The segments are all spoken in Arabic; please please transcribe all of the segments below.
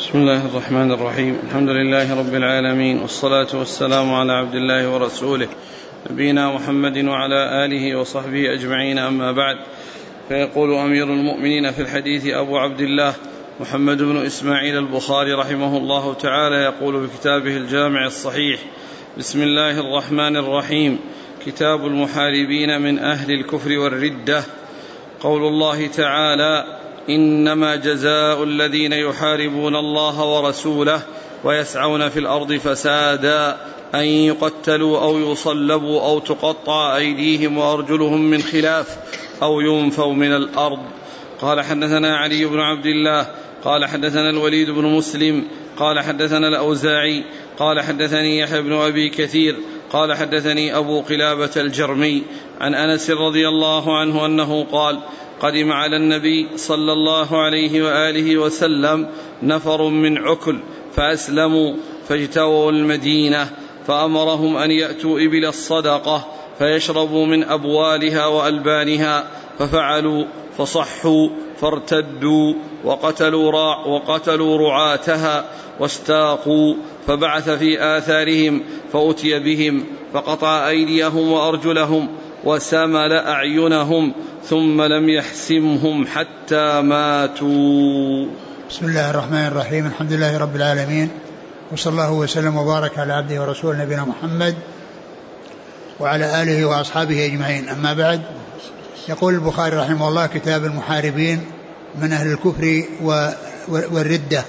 بسم الله الرحمن الرحيم. الحمد لله رب العالمين، والصلاة والسلام على عبد الله ورسوله نبينا محمد وعلى آله وصحبه أجمعين، أما بعد. فيقول أمير المؤمنين في الحديث أبو عبد الله محمد بن إسماعيل البخاري رحمه الله تعالى، يقول بكتابه الجامع الصحيح: بسم الله الرحمن الرحيم. كتاب المحاربين من أهل الكفر والردة. قول الله تعالى: إنما جزاء الذين يحاربون الله ورسوله ويسعون في الأرض فسادا أن يقتلوا أو يصلبوا أو تقطع أيديهم وأرجلهم من خلاف أو ينفوا من الأرض. قال: حدثنا علي بن عبد الله قال حدثنا الوليد بن مسلم قال حدثنا الأوزاعي قال حدثني يحيى بن أبي كثير قال حدثني أبو قلابة الجرمي عن أنس رضي الله عنه أنه قال: قدم على النبي صلى الله عليه وآله وسلم نفر من عكل فأسلموا فاجتووا المدينة، فأمرهم أن يأتوا إبل الصدقة فيشربوا من أبوالها وألبانها، ففعلوا فصحوا فارتدوا وقتلوا رعاتها واستاقوا، فبعث في آثارهم فأتي بهم فقطع أيديهم وأرجلهم وسمل أعينهم ثم لم يحسمهم حتى ماتوا. بسم الله الرحمن الرحيم. الحمد لله رب العالمين، وصلى الله وسلم وبارك على عبده ورسوله نبينا محمد وعلى آله وأصحابه أجمعين، أما بعد. يقول البخاري رحمه الله: كتاب المحاربين من أهل الكفر والردة.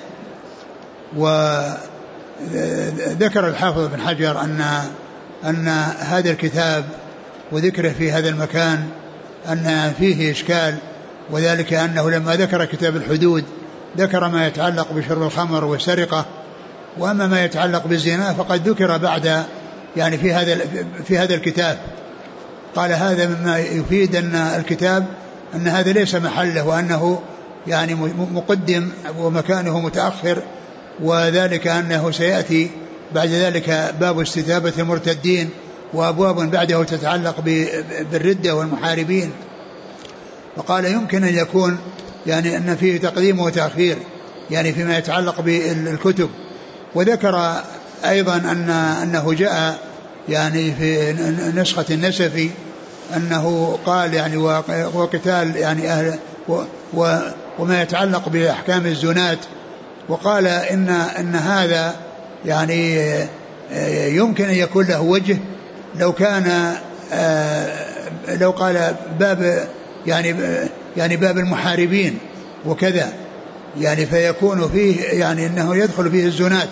وذكر الحافظ بن حجر أن هذا الكتاب وذكره في هذا المكان أن فيه إشكال، وذلك أنه لما ذكر كتاب الحدود ذكر ما يتعلق بشرب الخمر والسرقة، وأما ما يتعلق بالزنا فقد ذكر بعد يعني في هذا الكتاب. قال: هذا مما يفيد أن الكتاب أن هذا ليس محله، وأنه يعني مقدم ومكانه متأخر، وذلك أنه سيأتي بعد ذلك باب استتابة المرتدين وأبواب بعده تتعلق بالردة والمحاربين. وقال: يمكن أن يكون يعني أن فيه تقديم وتأخير يعني فيما يتعلق بالكتب. وذكر أيضا أنه جاء يعني في نسخة النسفي أنه قال يعني وقتال يعني أهل وما يتعلق بأحكام الزنات. وقال إن هذا يعني يمكن أن يكون له وجه لو كان لو قال باب يعني باب المحاربين وكذا، يعني فيكون فيه يعني أنه يدخل فيه الزنات،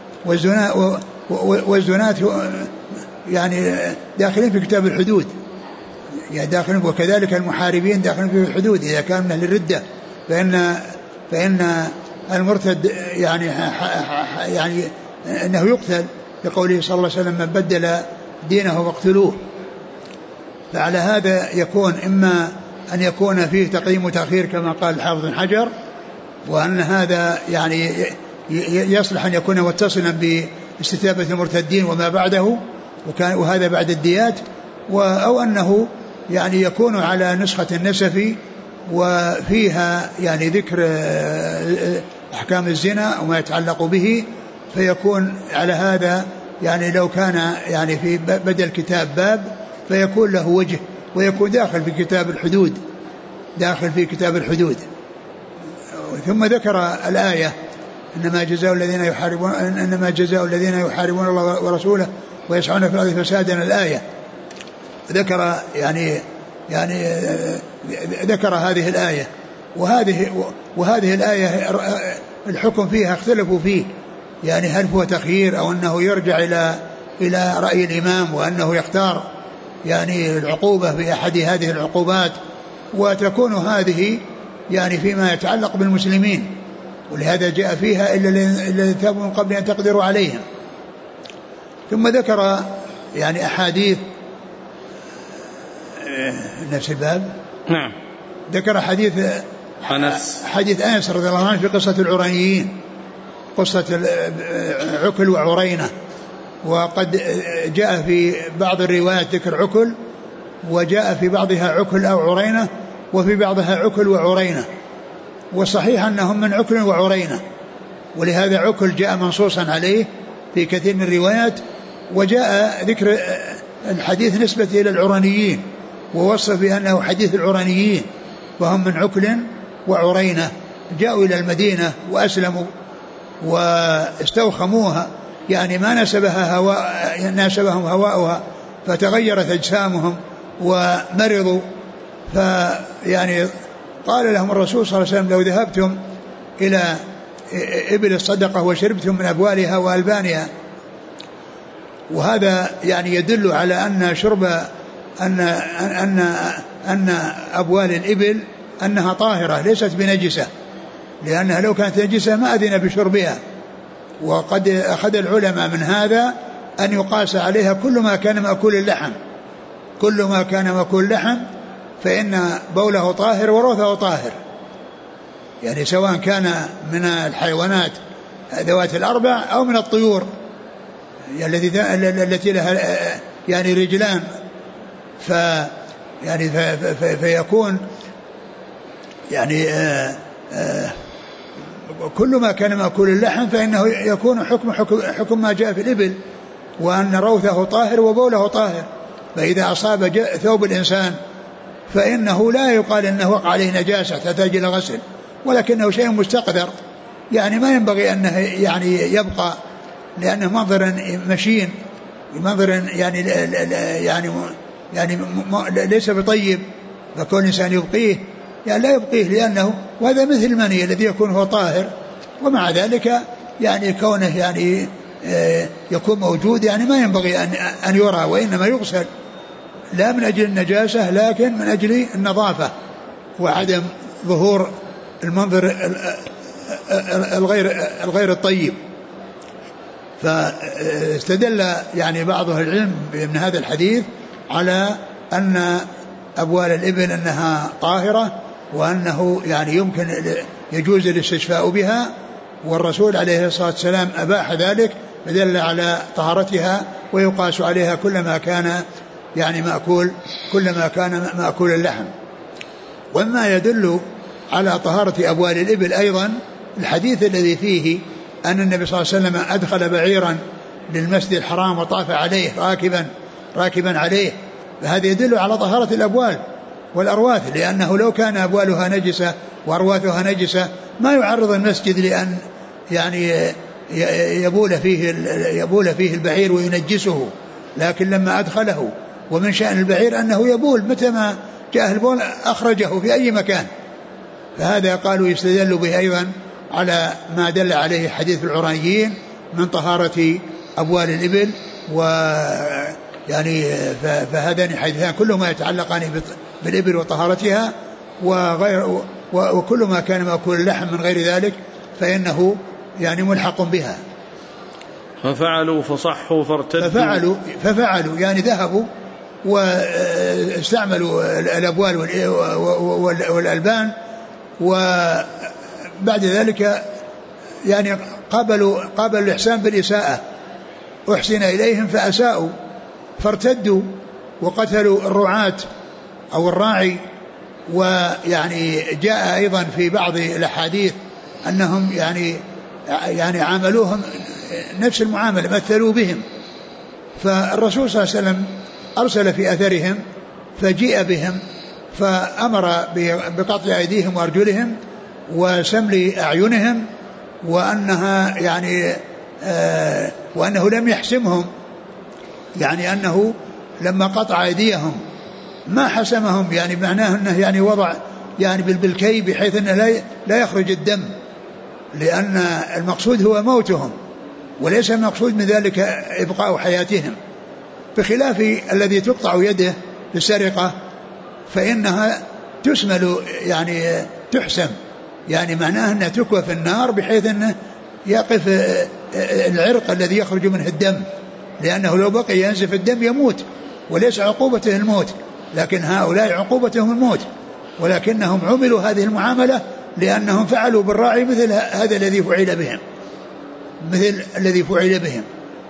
والزنات يعني داخلين في كتاب الحدود، يعني داخلين، وكذلك المحاربين داخلين في الحدود إذا كان من أهل الردة، فإن المرتد يعني أنه يقتل لقوله صلى الله عليه وسلم: من بدل دينه فاقتلوه. فعلى هذا يكون إما أن يكون فيه تقديم وتأخير كما قال الحافظ بن حجر، وأن هذا يعني يصلح أن يكون متصلا باستتابة المرتدين وما بعده، وهذا بعد الديات، أو أنه يعني يكون على نسخة النسفي وفيها يعني ذكر أحكام الزنا وما يتعلق به، فيكون على هذا يعني لو كان يعني في بدل كتاب باب فيكون له وجه ويكون داخل في كتاب الحدود، داخل في كتاب الحدود. ثم ذكر الآية: إنما جزاء الذين يحاربون الله ورسوله ويسعون في الأرض فسادا، الآية. ذكر يعني ذكر هذه الآية، وهذه الآية الحكم فيها اختلفوا فيه، يعني هل هو تخيير أو أنه يرجع إلى رأي الإمام وأنه يختار يعني العقوبة بأحد هذه العقوبات، وتكون هذه يعني فيما يتعلق بالمسلمين، ولهذا جاء فيها إلا الذين تابوا من قبل أن تقدروا عليهم. ثم ذكر يعني أحاديث نفس الباب. نعم. ذكر حديث أنس رضي الله عنه في قصة العرينيين، قصة عكل وعرينة، وقد جاء في بعض الروايات ذكر عكل، وجاء في بعضها عكل أو عرينة، وفي بعضها عكل وعرينة، والصحيح أنهم من عكل وعرينة، ولهذا عكل جاء منصوصا عليه في كثير من الروايات. وجاء ذكر الحديث نسبة إلى العرانيين ووصف بأنه حديث العرانيين، وهم من عكل وعرينة، جاءوا إلى المدينة وأسلموا واستوخموها، يعني ما ناسبهم هواؤها فتغيرت أجسامهم ومرضوا. فيعني قال لهم الرسول صلى الله عليه وسلم: لو ذهبتم إلى إبل الصدقة وشربتم من أبوالها وألبانها. وهذا يعني يدل على أن شرب أن أبوال الإبل أنها طاهرة ليست بنجسة، لأنها لو كانت نجسة ما أذن بشربها. وقد أخذ العلماء من هذا أن يقاس عليها كل ما كان مأكول اللحم، كل ما كان مأكول اللحم فإن بوله طاهر وروثه طاهر، يعني سواء كان من الحيوانات ذوات الأربع أو من الطيور التي لها يعني رجلان، فيكون يعني كل ما كان مأكول اللحم فإنه يكون حكم ما جاء في الإبل، وأن روثه طاهر وبوله طاهر. فإذا أصاب ثوب الإنسان فإنه لا يقال أنه وقع عليه نجاسة تحتاج إلى غسل، ولكنه شيء مستقدر، يعني ما ينبغي أنه يعني يبقى، لأنه منظر مشين، منظر يعني ليس بطيب، فكون الإنسان يبقيه يعني لا يبقيه، لأنه وهذا مثل المني الذي يكون هو طاهر، ومع ذلك يعني كونه يعني يكون موجود يعني ما ينبغي أن يرى، وإنما يغسل لا من أجل النجاسة لكن من أجل النظافة وعدم ظهور المنظر الغير الطيب. فاستدل يعني بعض أهل العلم من هذا الحديث على أن أبوال الإبل أنها طاهرة، وأنه يعني يمكن يجوز الاستشفاء بها، والرسول عليه الصلاة والسلام أباح ذلك، فدل على طهارتها ويقاس عليها كل ما كان يعني مأكول اللحم. وما يدل على طهارة أبوال الإبل أيضا الحديث الذي فيه أن النبي صلى الله عليه وسلم أدخل بعيرا للمسجد الحرام وطاف عليه راكبا عليه، فهذا يدل على طهارة الأبوال والأرواث، لأنه لو كان أبوالها نجسة وأرواثها نجسة ما يعرض المسجد لأن يعني يبول فيه البعير وينجسه، لكن لما أدخله، ومن شأن البعير أنه يبول متى ما جاء البول أخرجه في أي مكان، فهذا قالوا يستدل به أيضا على ما دل عليه حديث العرانيين من طهارة أبوال الإبل. ويعني فهذان حديثان كلهما يتعلقان بالإبل وطهارتها، وكل ما كان مأكول اللحم من غير ذلك فإنه يعني ملحق بها. ففعلوا فصحوا فارتدوا ففعلوا يعني ذهبوا واستعملوا الأبوال والألبان، وبعد ذلك يعني قابلوا الإحسان بالإساءة، أحسن إليهم فأساءوا فارتدوا وقتلوا الرعاة أو الراعي. ويعني جاء أيضا في بعض الأحاديث أنهم يعني عاملوهم نفس المعاملة، مثلوا بهم، فالرسول صلى الله عليه وسلم أرسل في أثرهم فجيء بهم فأمر بقطع أيديهم وأرجلهم وسمل أعينهم، وأنها يعني وأنه لم يحسمهم، يعني أنه لما قطع أيديهم ما حسمهم، يعني معناه أنه يعني وضع يعني بالكي بحيث أنه لا يخرج الدم، لأن المقصود هو موتهم وليس المقصود من ذلك إبقاء حياتهم، بخلاف الذي تقطع يده بالسرقة فإنها تسمل يعني تحسم، يعني معناه أنها تكوى في النار بحيث أنه يقف العرق الذي يخرج منه الدم، لأنه لو بقي ينزف الدم يموت، وليس عقوبته الموت، لكن هؤلاء عقوبتهم الموت، ولكنهم عملوا هذه المعاملة لأنهم فعلوا بالراعي مثل هذا الذي فعل بهم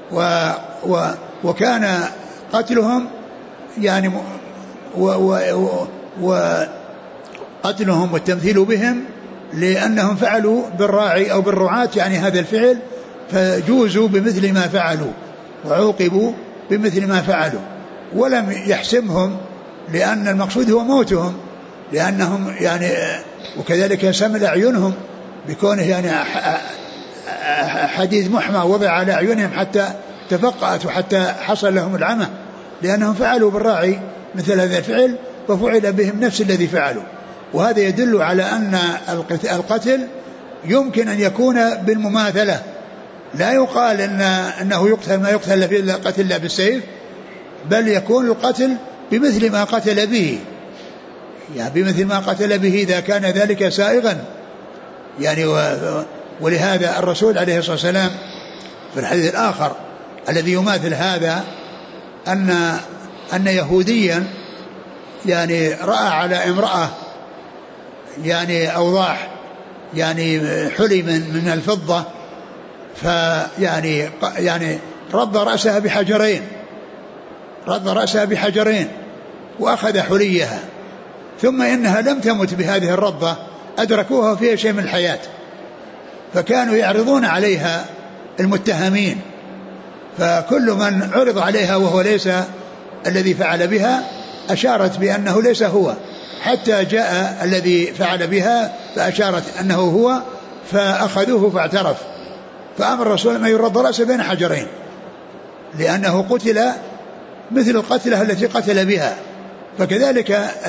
وكان قتلهم يعني وقتلهم والتمثيل بهم لأنهم فعلوا بالراعي أو بالرعاة يعني هذا الفعل، فجوزوا بمثل ما فعلوا وعوقبوا بمثل ما فعلوا، ولم يحسمهم لأن المقصود هو موتهم، لأنهم يعني وكذلك سمل أعينهم بكونه يعني حديد محمى وضع على أعينهم حتى تفقأت وحتى حصل لهم العمى، لأنهم فعلوا بالراعي مثل هذا الفعل وفعل بهم نفس الذي فعلوا. وهذا يدل على أن القتل يمكن أن يكون بالمماثلة، لا يقال أنه يقتل ما يقتل في القتل لا بالسيف، بل يكون القتل بمثل ما قتل به، يعني بمثل ما قتل به إذا كان ذلك سائغا يعني. ولهذا الرسول عليه الصلاة والسلام في الحديث الآخر الذي يماثل هذا أن يهوديا يعني رأى على امرأة يعني أوضاح يعني حلي من الفضة، يعني رد رأسها بحجرين وأخذ حليها، ثم إنها لم تمت بهذه الرضة، أدركوها فيها شيء من الحياة، فكانوا يعرضون عليها المتهمين، فكل من عرض عليها وهو ليس الذي فعل بها أشارت بأنه ليس هو، حتى جاء الذي فعل بها فأشارت أنه هو، فأخذوه فاعترف، فأمر الرسول ما يرد رأسه بين حجرين، لأنه قتل مثل القتلة التي قتل بها. فكذلك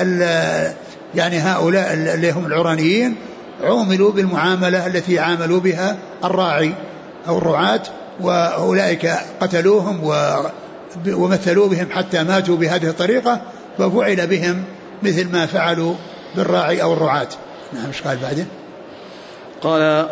يعني هؤلاء اللي هم العرانيين عوملوا بالمعاملة التي عاملوا بها الراعي أو الرعاة، وأولئك قتلوهم ومثلوا بهم حتى ماتوا بهذه الطريقة، ففعل بهم مثل ما فعلوا بالراعي أو الرعاة. نعم. مش قال بعدين؟ قال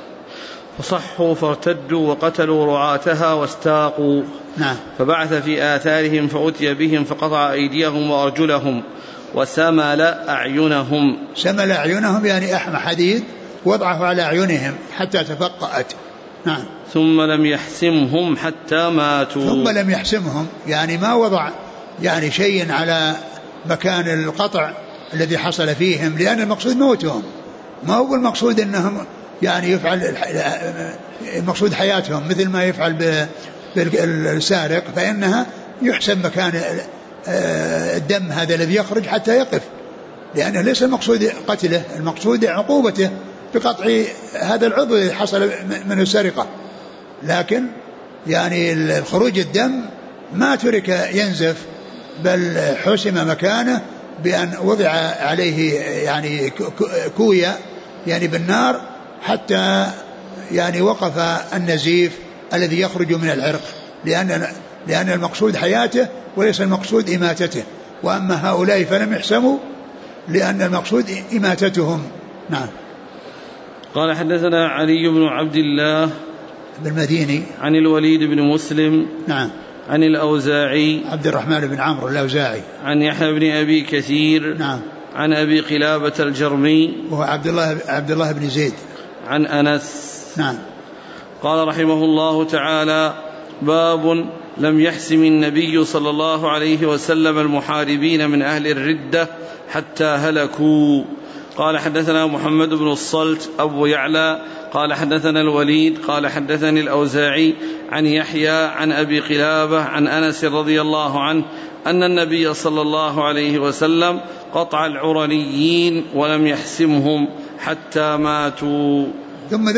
فصحوا فارتدوا وقتلوا رعاتها واستاقوا. نعم. فبعث في آثارهم فأتي بهم فقطع أيديهم وأرجلهم وسمل أعينهم. سمل أعينهم يعني أحمى حديد وضعه على أعينهم حتى تفقأت. نعم. ثم لم يحسمهم حتى ماتوا. ثم لم يحسمهم يعني ما وضع يعني شيء على مكان القطع الذي حصل فيهم، لأن المقصود موتهم، ما هو المقصود أنهم يعني يفعل المقصود حياتهم مثل ما يفعل بالسارق، فإنها يحسب مكان الدم هذا الذي يخرج حتى يقف، لأنه ليس المقصود قتله، المقصود عقوبته بقطع هذا العضو الذي حصل من السرقة، لكن يعني الخروج الدم ما ترك ينزف، بل حسم مكانه بأن وضع عليه يعني كوية يعني بالنار حتى يعني وقف النزيف الذي يخرج من العرق، لأن المقصود حياته وليس المقصود إماتته. وأما هؤلاء فلم يحسموا لأن المقصود إماتتهم. نعم. قال حدثنا علي بن عبد الله بالمديني عن الوليد بن مسلم. نعم. عن الأوزاعي عبد الرحمن بن عمرو الأوزاعي. عن يحيى بن أبي كثير. نعم. عن أبي قلابة الجرمي وهو عبد الله بن زيد. عن أنس. نعم. قال رحمه الله تعالى: باب لم يحسم النبي صلى الله عليه وسلم المحاربين من أهل الردة حتى هلكوا. قال حدثنا محمد بن الصلت أبو يعلى قال حدثنا الوليد قال حدثني الأوزاعي عن يحيى عن أبي قلابة عن أنس رضي الله عنه أن النبي صلى الله عليه وسلم قطع العرنيين ولم يحسمهم حتى ماتوا. ثم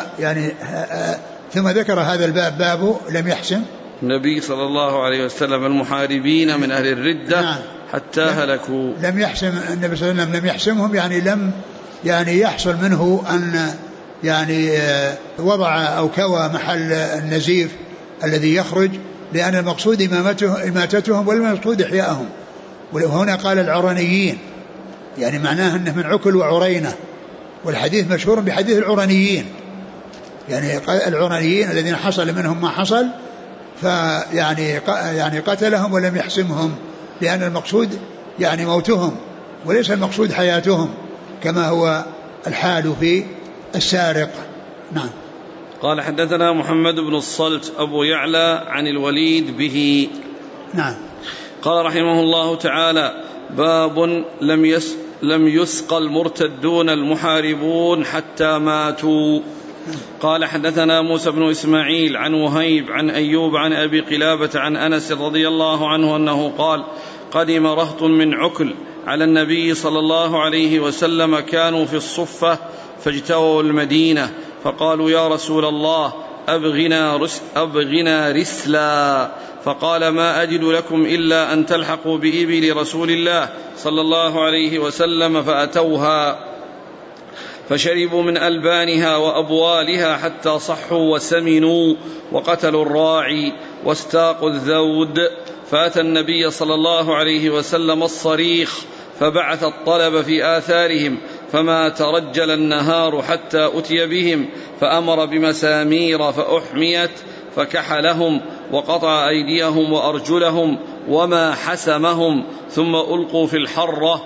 ذكر هذا الباب، باب لم يحسم النبي صلى الله عليه وسلم المحاربين من أهل الردة. نعم. حتى هلكوا. لم يحسم النبي صلى الله عليه وسلم، لم يحسمهم يعني لم يعني يحصل منه أن يعني وضع أو كوى محل النزيف الذي يخرج، لأن المقصود إماتتهم والمقصود إحياءهم. وهنا قال العرنيين يعني معناه أنه من عكل وعرينة، والحديث مشهور بحديث العرنيين، يعني العرنيين الذين حصل منهم ما حصل، يعني قتلهم ولم يحسمهم، لأن المقصود يعني موتهم وليس المقصود حياتهم كما هو الحال في السارق. نعم. قال حدثنا محمد بن الصلت أبو يعلى عن الوليد به. نعم. قال رحمه الله تعالى: باب لم يسق المرتدون المحاربون حتى ماتوا. قال حدثنا موسى بن إسماعيل عن وهيب عن أيوب عن أبي قلابة عن أنس رضي الله عنه أنه قال قدم رهط من عكل على النبي صلى الله عليه وسلم كانوا في الصفة فاجتووا المدينة فقالوا يا رسول الله أبغنا رسلا، فقال ما أجد لكم إلا أن تلحقوا بإبل رسول الله صلى الله عليه وسلم، فأتوها فشربوا من ألبانها وأبوالها حتى صحوا وسمنوا وقتلوا الراعي واستاقوا الذود، فأتى النبي صلى الله عليه وسلم الصريخ فبعث الطلب في آثارهم فما ترجل النهار حتى أتي بهم، فأمر بمسامير فأحميت فكحلهم وقطع أيديهم وأرجلهم وما حسمهم، ثم ألقوا في الحرة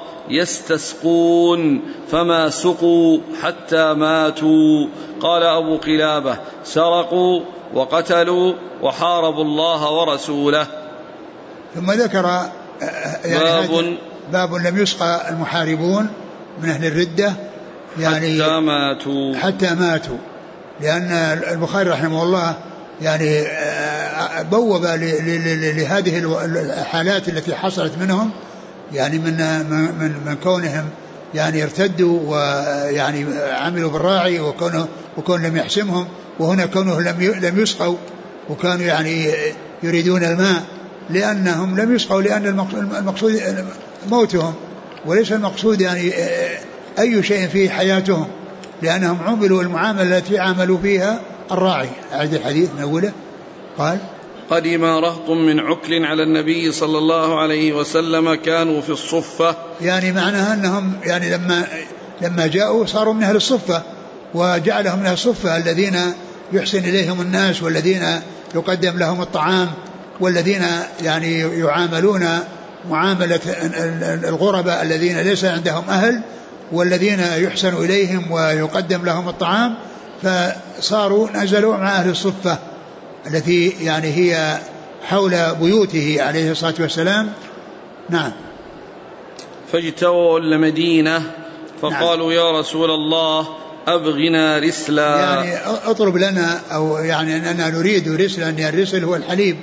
يستسقون فما سقوا حتى ماتوا. قال أبو قلابة سرقوا وقتلوا وحاربوا الله ورسوله. ثم ذكر يعني باب لم يسقى المحاربون من أهل الردة يعني حتى ماتوا، لأن البخاري رحمه الله يعني بوب لهذه الحالات التي حصلت منهم، يعني من كونهم يعني ارتدوا ويعني عملوا بالراعي وكون لم يحسمهم، وهنا كونه لم يسقوا وكانوا يعني يريدون الماء، لأنهم لم يسقوا لأن المقصود موتهم وليس المقصود يعني أي شيء في حياتهم، لأنهم عملوا المعاملة التي عملوا فيها الراعي. أعد الحديث من أوله. قال قدم رهط من عكل على النبي صلى الله عليه وسلم كانوا في الصفة، يعني معناها أنهم يعني لما جاءوا صاروا من أهل الصفة، وجعلهم من أهل الصفة الذين يحسن إليهم الناس والذين يقدم لهم الطعام والذين يعني يعاملون معاملة الغرباء الذين ليس عندهم أهل والذين يحسن إليهم ويقدم لهم الطعام، فصاروا نزلوا مع أهل الصفة التي يعني هي حول بيوته عليه الصلاة والسلام. نعم. فاجتووا المدينة فقالوا يا رسول الله أبغنا رسلا، يعني اطلب لنا أو يعني أننا نريد رسلا، يعني الرسل هو الحليب.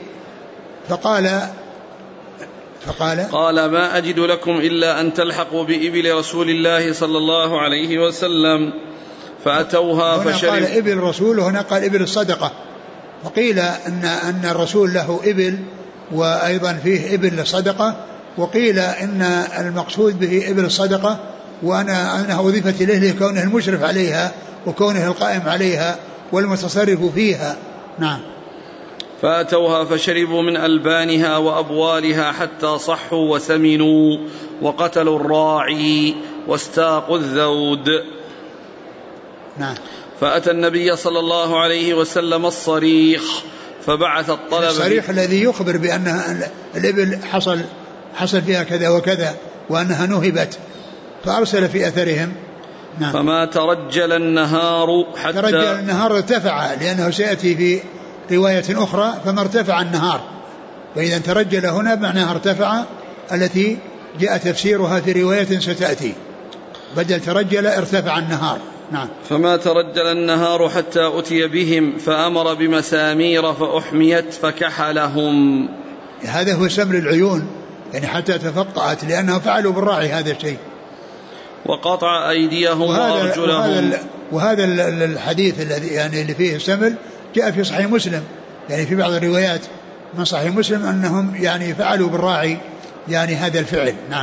قال ما أجد لكم إلا أن تلحقوا بإبل رسول الله صلى الله عليه وسلم، فأتوها فشربوا. هنا قال إبل الرسول وهنا قال إبل الصدقة، وقيل أن الرسول له إبل وأيضا فيه إبل الصدقة، وقيل إن المقصود به إبل الصدقة وأنها وظيفة إليه لكونه المشرف عليها وكونه القائم عليها والمتصرف فيها. نعم. فأتوها فشربوا من ألبانها وأبوالها حتى صحوا وسمنوا وقتلوا الراعي واستاقوا الذود. نعم. فأتى النبي صلى الله عليه وسلم الصريخ فبعث الطلب. الصريخ الذي يخبر بأن الإبل حصل فيها كذا وكذا وأنها نهبت، فأرسل في أثرهم. نعم. فما ترجل النهار حتى ترجل النهار ارتفع، لأنه سيأتي في رواية أخرى فما ارتفع النهار، وإذا ترجل هنا معناها ارتفع التي جاء تفسيرها في رواية ستأتي، بدل ترجل ارتفع النهار. نعم. فما ترجل النهار حتى أتي بهم فأمر بمسامير فأحميت فكحلهم. هذا هو سمر العيون، يعني حتى تفقعت، لأنهم فعلوا بالراعي هذا الشيء. وقطع أيديهم وأرجلهم. وهذا الحديث الذي يعني اللي فيه سمر جاء في صحيح مسلم، يعني في بعض الروايات من صحيح مسلم أنهم يعني فعلوا بالراعي يعني هذا الفعل. نعم.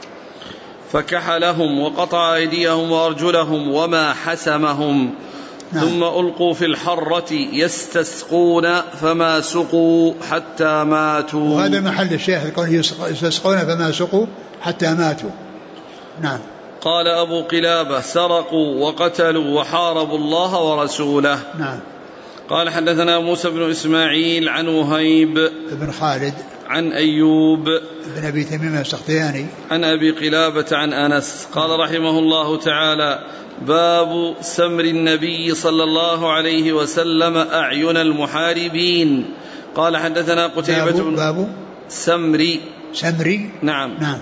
فكحلهم وقطع أيديهم وأرجلهم وما حسمهم. نعم. ثم ألقوا في الحرة يستسقون فما سقوا حتى ماتوا. وهذا محل الشاهد، قال يستسقون فما سقوا حتى ماتوا. نعم. قال أبو قلابة سرقوا وقتلوا وحاربوا الله ورسوله. نعم. قال حدثنا موسى بن إسماعيل عن وهيب بن خالد عن أيوب بن أبي تميم السختياني عن أبي قلابة عن أنس قال رحمه الله تعالى باب سمر النبي صلى الله عليه وسلم أعين المحاربين. قال حدثنا قتيبة باب سمري. نعم.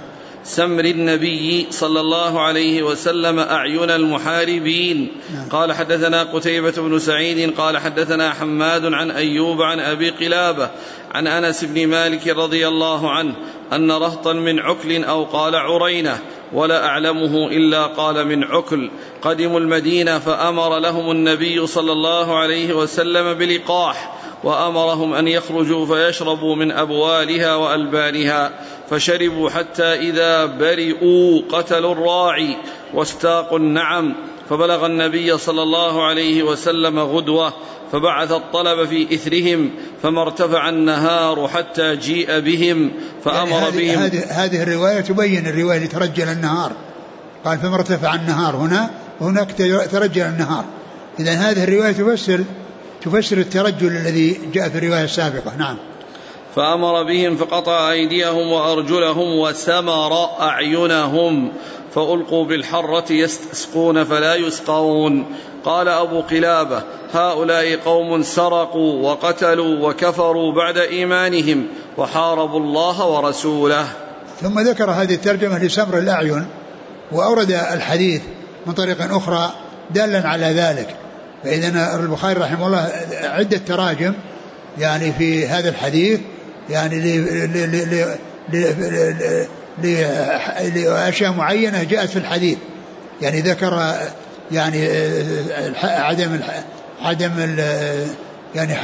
سمر النبي صلى الله عليه وسلم أعين المحاربين. قال حدثنا قتيبة بن سعيد قال حدثنا حماد عن أيوب عن أبي قلابة عن أنس بن مالك رضي الله عنه أن رهطا من عكل أو قال عرينة ولا أعلمه إلا قال من عكل قدموا المدينة فأمر لهم النبي صلى الله عليه وسلم بلقاح وأمرهم أن يخرجوا فيشربوا من أبوالها وألبانها فشربوا حتى إذا برئوا قتلوا الراعي واستاقوا النعم فبلغ النبي صلى الله عليه وسلم غدوة فبعث الطلب في إثرهم فما ارتفع النهار حتى جيء بهم فأمر بهم. هذه الرواية تبين الرواية اللي ترجل النهار، قال فما ارتفع النهار هنا وهناك ترجل النهار. إذن هذه الرواية تفسر الترجل الذي جاء في الرواية السابقة. نعم. فأمر بهم فقطع أيديهم وأرجلهم وسمر أعينهم فألقوا بالحرة يستسقون فلا يسقون. قال أبو قلابة هؤلاء قوم سرقوا وقتلوا وكفروا بعد إيمانهم وحاربوا الله ورسوله. ثم ذكر هذه الترجمة لسمر الأعين وأورد الحديث من طريق أخرى دالا على ذلك. فإذن البخاري رحمه الله عدة تراجم يعني في هذا الحديث يعني لأشياء معينة جاءت في الحديث، يعني ذكر يعني عدم يعني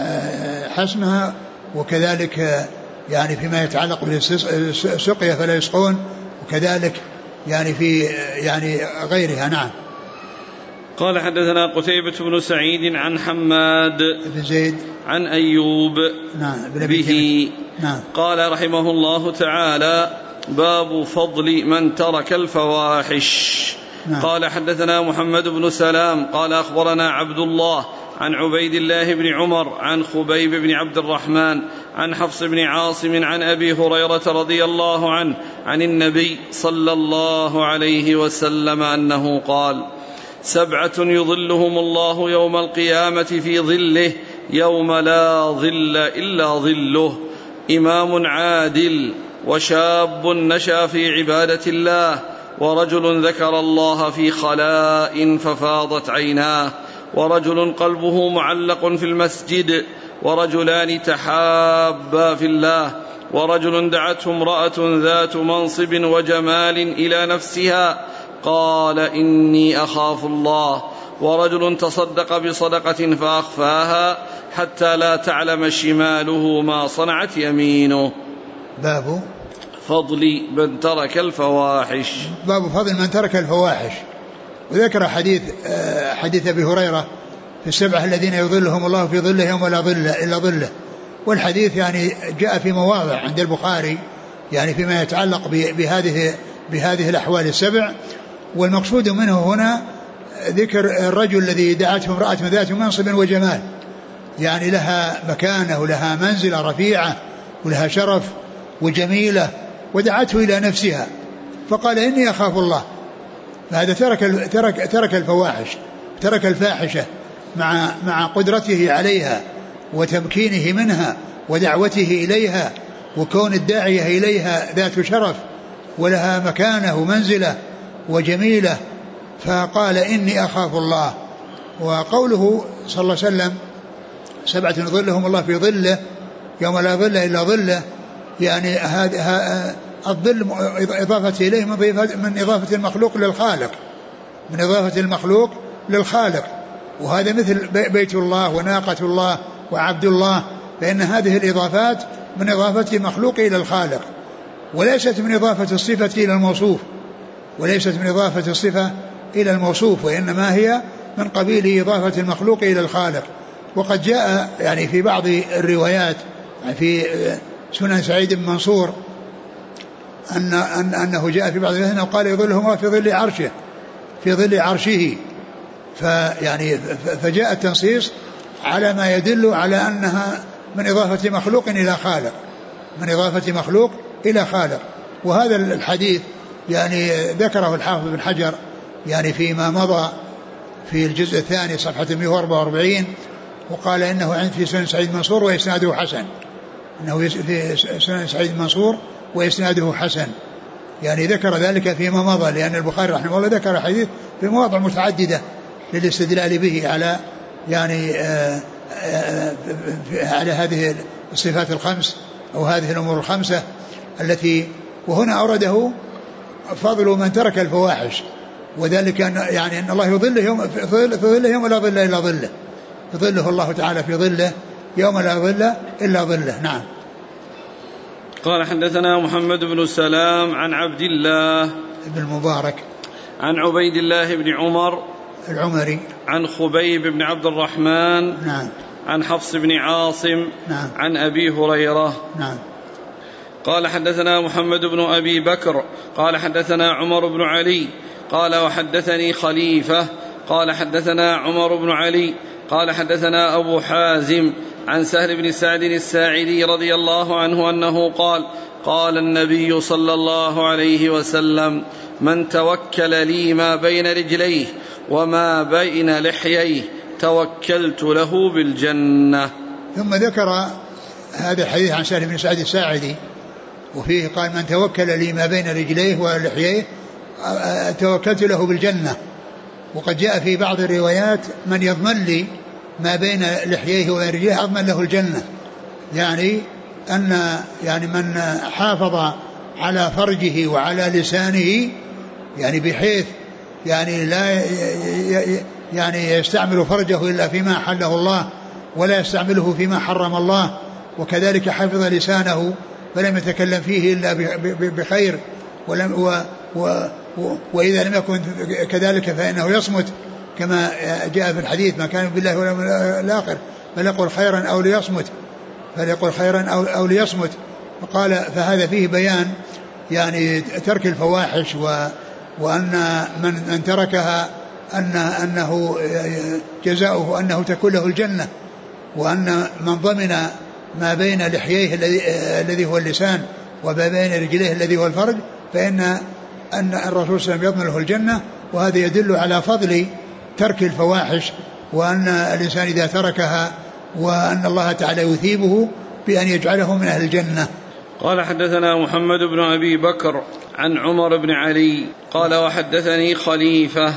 حسمها، وكذلك يعني فيما يتعلق بالسقيا فلا يسقون، وكذلك يعني في يعني غيرها. نعم. قال حدثنا قتيبة بن سعيد عن حماد بن زيد عن أيوب به. نعم. قال رحمه الله تعالى باب فضل من ترك الفواحش. نعم. قال حدثنا محمد بن سلام قال أخبرنا عبد الله عن عبيد الله بن عمر عن خبيب بن عبد الرحمن عن حفص بن عاصم عن أبي هريرة رضي الله عنه عن النبي صلى الله عليه وسلم أنه قال 7 يظلهم الله يوم القيامة في ظله يوم لا ظل إلا ظله إمام عادل وشاب نشأ في عبادة الله ورجل ذكر الله في خلاء ففاضت عيناه ورجل قلبه معلق في المسجد ورجلان تحابا في الله ورجل دعته امرأة ذات منصب وجمال إلى نفسها قال إني أخاف الله ورجل تصدق بصدقة فأخفاها حتى لا تعلم شماله ما صنعت يمينه. باب فضل من ترك الفواحش. باب فضل من ترك الفواحش. وذكر حديث أبي هريرة في 7 الذين يظلهم الله في ظله يوم لا ظل إلا ظله. والحديث يعني جاء في مواضع عند البخاري يعني فيما يتعلق بهذه الأحوال 7، والمقصود منه هنا ذكر الرجل الذي دعته امرأة ذات منصب وجمال، يعني لها مكانة ولها منزلة رفيعة ولها شرف وجميلة، ودعته إلى نفسها فقال إني أخاف الله. فهذا ترك الفواحش، ترك الفاحشة مع قدرته عليها وتمكينه منها ودعوته إليها وكون الداعية إليها ذات شرف ولها مكانة ومنزلة وجميلة، فقال إني أخاف الله. وقوله صلى الله عليه وسلم 7 يظلهم الله في ظله يوم لا ظل إلا ظله، يعني الظل إضافة إليه من إضافة المخلوق للخالق، من إضافة المخلوق للخالق، وهذا مثل بيت الله وناقة الله وعبد الله، فإن هذه الإضافات من إضافة المخلوق إلى الخالق، وليست من إضافة الصفة إلى الموصوف، وليست من إضافة الصفة إلى الموصوف، وإنما هي من قبيل إضافة المخلوق إلى الخالق. وقد جاء يعني في بعض الروايات في سنن سعيد بن منصور أنه جاء في بعض الروايات أنه قال يظلهم الله في ظل عرشه، فيعني فجاء التنصيص على ما يدل على أنها من إضافة مخلوق إلى خالق، من إضافة مخلوق إلى خالق. وهذا الحديث يعني ذكره الحافظ بن حجر يعني فيما مضى في الجزء الثاني صفحة 144، وقال إنه عند في سنن سعيد منصور وإسناده حسن، إنه في سنن سعيد منصور وإسناده حسن. يعني ذكر ذلك فيما مضى، لأن البخاري رحمه الله ذكر الحديث في مواضع متعددة للاستدلال به على يعني على هذه الصفات الخمس أو هذه الأمور الخمسة التي، وهنا أورده فضل من ترك الفواحش، وذلك أن يعني أن الله يظله يوم في ظله يوم لا ظل إلا ظله، يظله الله تعالى في ظله يوم لا ظل إلا ظله. نعم. قال حدثنا محمد بن سلام عن عبد الله بن المبارك عن عبيد الله بن عمر العمري عن خبيب بن عبد الرحمن نعم عن حفص بن عاصم نعم عن أبي هريرة نعم. قال حدثنا محمد بن أبي بكر قال حدثنا عمر بن علي قال وحدثني خليفة قال حدثنا عمر بن علي قال حدثنا أبو حازم عن سهل بن سعد الساعدي رضي الله عنه أنه قال قال النبي صلى الله عليه وسلم من توكل لي ما بين رجليه وما بين لحييه توكلت له بالجنة. ثم ذكر هذا الحديث عن سهل بن سعد الساعدي وفيه قال من توكل لي ما بين رجليه ولحييه توكلت له بالجنة. وقد جاء في بعض الروايات من يضمن لي ما بين لحييه ورجليه أضمن له الجنة، يعني أن يعني من حافظ على فرجه وعلى لسانه يعني بحيث يعني لا يعني يستعمل فرجه إلا فيما حله الله ولا يستعمله فيما حرم الله، وكذلك حفظ لسانه فلم يتكلم فيه إلا بخير وإذا لم يكن كذلك فإنه يصمت كما جاء في الحديث ما كان بالله ولا الآخر فليقل خيرا أو ليصمت فليقل خيرا أو ليصمت. فقال فهذا فيه بيان يعني ترك الفواحش وأن من تركها أنه جزاؤه أنه تكون له الجنة، وأن من ضمن ما بين لحييه الذي هو اللسان وما بين رجليه الذي هو الفرج فإن الرسول صلى الله عليه وسلم يضمن له الجنة. وهذا يدل على فضل ترك الفواحش وأن الإنسان إذا تركها وأن الله تعالى يثيبه بأن يجعله من أهل الجنة. قال حدثنا محمد بن أبي بكر عن عمر بن علي قال وحدثني خليفة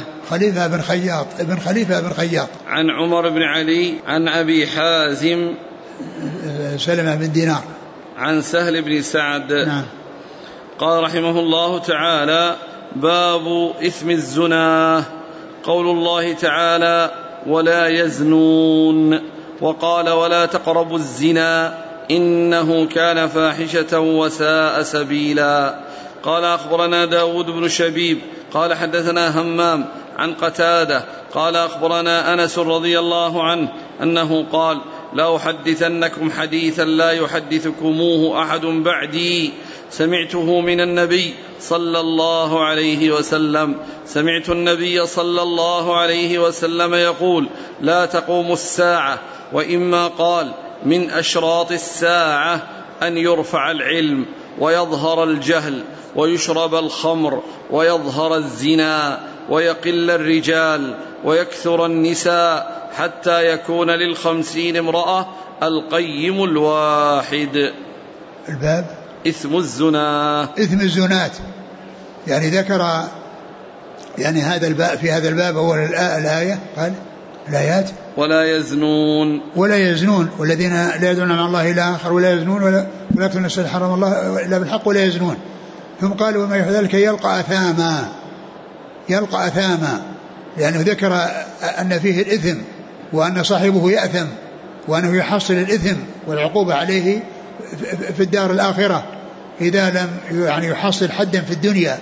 بن خياط عن عمر بن علي عن أبي حازم سلمة بن دينار عن سهل بن سعد. نعم. قال رحمه الله تعالى باب إثم الزنا. قول الله تعالى ولا يزنون، وقال ولا تقربوا الزنا إنه كان فاحشة وساء سبيلا. قال أخبرنا داود بن شبيب قال حدثنا همام عن قتادة قال أخبرنا أنس رضي الله عنه أنه قال لا أحدثنكم حديثا لا يحدثكموه أحد بعدي سمعته من النبي صلى الله عليه وسلم. سمعت النبي صلى الله عليه وسلم يقول لا تقوم الساعة وإما قال من أشراط الساعة أن يرفع العلم ويظهر الجهل ويشرب الخمر ويظهر الزنا ويقل الرجال ويكثر النساء حتى يكون لل50 امرأة القيم الواحد. الباب إثم الزنات يعني ذكر يعني هذا الباب في هذا الباب أول الآية قال الآيات ولا يزنون والذين لا يدعون مع الله إلى آخر ولا يزنون ولا يقتلون النفس التي حرم الله إلا بالحق ولا يزنون. ثم قالوا وما يفعل ذلك يلقى أثاما لأنه ذكر أن فيه الإثم وأن صاحبه يأثم وأنه يحصل الإثم والعقوبة عليه في الدار الآخرة إذا لم يعني يحصل حدا في الدنيا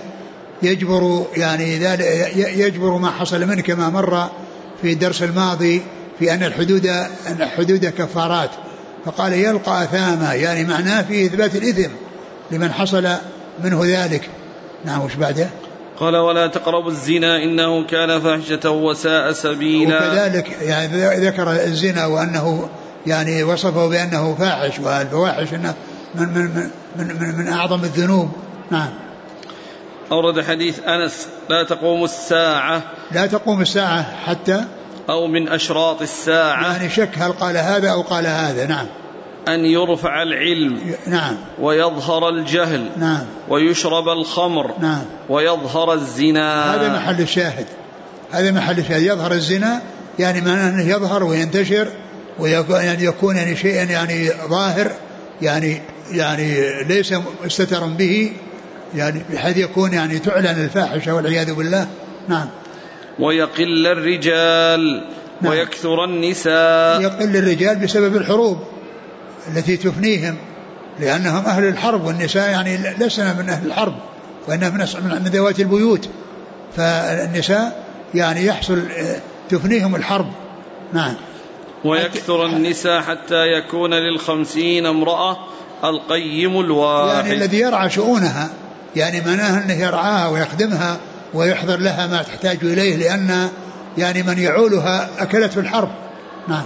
يجبر ما حصل منه كما مر في الدرس الماضي في أن الحدود كفارات. فقال يلقى أثاما يعني معناه في إثبات الإثم لمن حصل منه ذلك. نعم. وش بعده؟ قال ولا تقربوا الزنا إنه كان فاحشة وساء سبيلا. وكذلك يعني ذكر الزنا وأنه يعني وصفه بأنه فاحش والفواحش إنه من أعظم الذنوب. نعم. أورد حديث أنس لا تقوم الساعة حتى أو من أشراط الساعة يعني شك هل قال هذا أو قال هذا. نعم. أن يرفع العلم نعم ويظهر الجهل نعم ويشرب الخمر نعم ويظهر الزنا. هذا محل الشاهد، هذا محل الشاهد. يظهر الزنا يعني معناه أنه يظهر وينتشر ويكون يعني شيئا يعني ظاهر يعني ليس مستترا به، يعني بحيث يكون يعني تعلن الفاحشة والعياذ بالله. نعم. ويقل الرجال نعم. ويكثر النساء. يقل الرجال بسبب الحروب التي تفنيهم، لأنهم أهل الحرب، والنساء يعني لسنا من أهل الحرب وإنها من ذوات البيوت، فالنساء يعني يحصل تفنيهم الحرب. نعم. ويكثر النساء حتى يكون ل50 امرأة القيم الواحد، يعني الذي يرعى شؤونها، يعني معناه أنه يرعاها ويخدمها ويحضر لها ما تحتاج إليه، لأن يعني من يعولها أكلت في الحرب. نعم.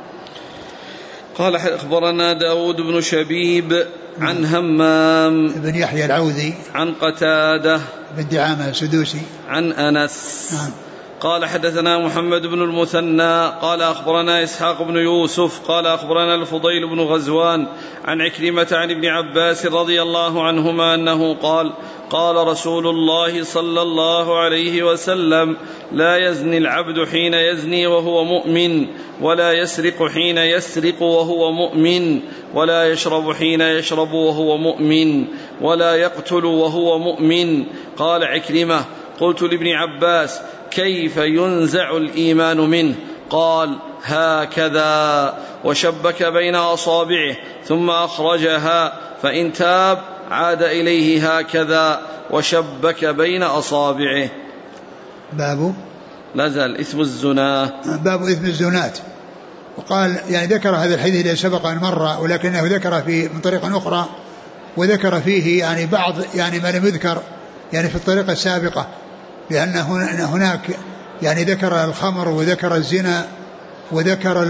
قال أخبرنا داود بن شبيب عن همام بن يحيى العوذي عن قتادة بن دعامة السدوسي عن أنس. نعم. قال حدثنا محمد بن المثنى قال أخبرنا إسحاق بن يوسف قال أخبرنا الفضيل بن غزوان عن عكرمة عن ابن عباس رضي الله عنهما أنه قال قال رسول الله صلى الله عليه وسلم لا يزني العبد حين يزني وهو مؤمن، ولا يسرق حين يسرق وهو مؤمن، ولا يشرب حين يشرب وهو مؤمن، ولا يقتل وهو مؤمن. قال عكرمة قلت لابن عباس كيف ينزع الإيمان منه؟ قال هكذا، وشبك بين أصابعه ثم أخرجها، فإن تاب عاد إليه هكذا، وشبك بين أصابعه. باب نزل إثم الزنا، باب إثم الزنات. وقال يعني ذكر هذا الحديث الذي سبق أن مر، ولكنه ذكر في من طريقة أخرى، وذكر فيه يعني بعض يعني ما لم يذكر يعني في الطريقة السابقة، لأن هناك يعني ذكر الخمر وذكر الزنا وذكر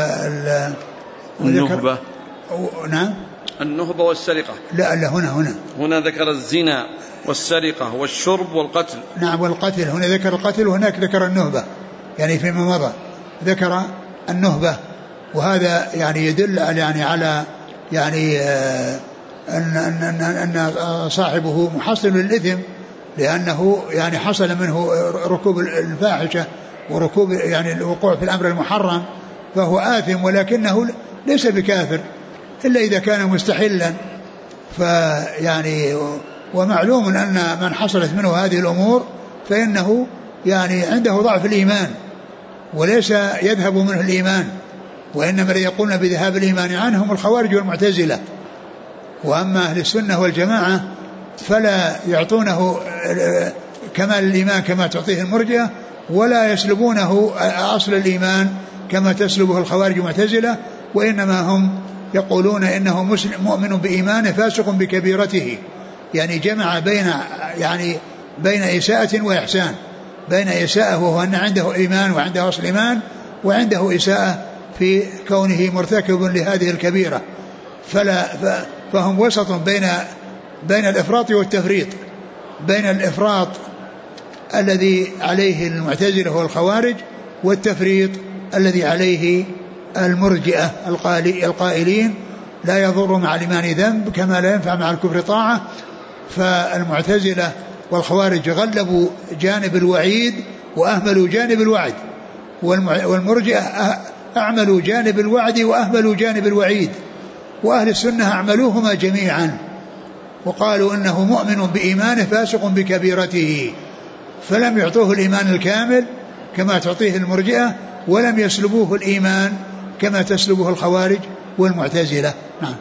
النهبة. نعم النهبة والسرقة. لا هنا ذكر الزنا والسرقة والشرب والقتل. نعم والقتل، هنا ذكر القتل وهناك ذكر النهبة، يعني فيما مضى ذكر النهبة. وهذا يعني يدل يعني على يعني أن صاحبه محصل للإثم، لأنه يعني حصل منه ركوب الفاحشة وركوب يعني الوقوع في الأمر المحرم، فهو آثم، ولكنه ليس بكافر إلا إذا كان مستحلا. فيعني ومعلوم أن من حصلت منه هذه الأمور فإنه يعني عنده ضعف الإيمان، وليس يذهب منه الإيمان، وإنما يقولون بذهاب الإيمان عنهم الخوارج والمعتزلة. وأما أهل السنة والجماعة فلا يعطونه كمال الإيمان كما تعطيه المرجئة، ولا يسلبونه أصل الإيمان كما تسلبه الخوارج والمعتزلة، وإنما هم يقولون إنه مسلم مؤمن بإيمانه فاسق بكبيرته، يعني جمع بين إساءة وإحسان، بين إساءة وهو أن عنده إيمان وعنده أصل إيمان، وعنده إساءة في كونه مرتكب لهذه الكبيرة. فهم وسط بين الإفراط والتفريط، بين الإفراط الذي عليه المعتزلة والخوارج، والتفريط الذي عليه المرجئة القائلين لا يضر مع الإيمان ذنب كما لا ينفع مع الكفر طاعة. فالمعتزلة والخوارج غلبوا جانب الوعيد وأهملوا جانب الوعد، والمرجئة أعملوا جانب الوعد وأهملوا جانب الوعيد، وأهل السنة أعملوهما جميعا، وقالوا إنه مؤمن بإيمانه فاسق بكبيرته، فلم يعطوه الإيمان الكامل كما تعطيه المرجئة، ولم يسلبوه الإيمان كما تسلبه الخوارج والمعتزلة. نعم.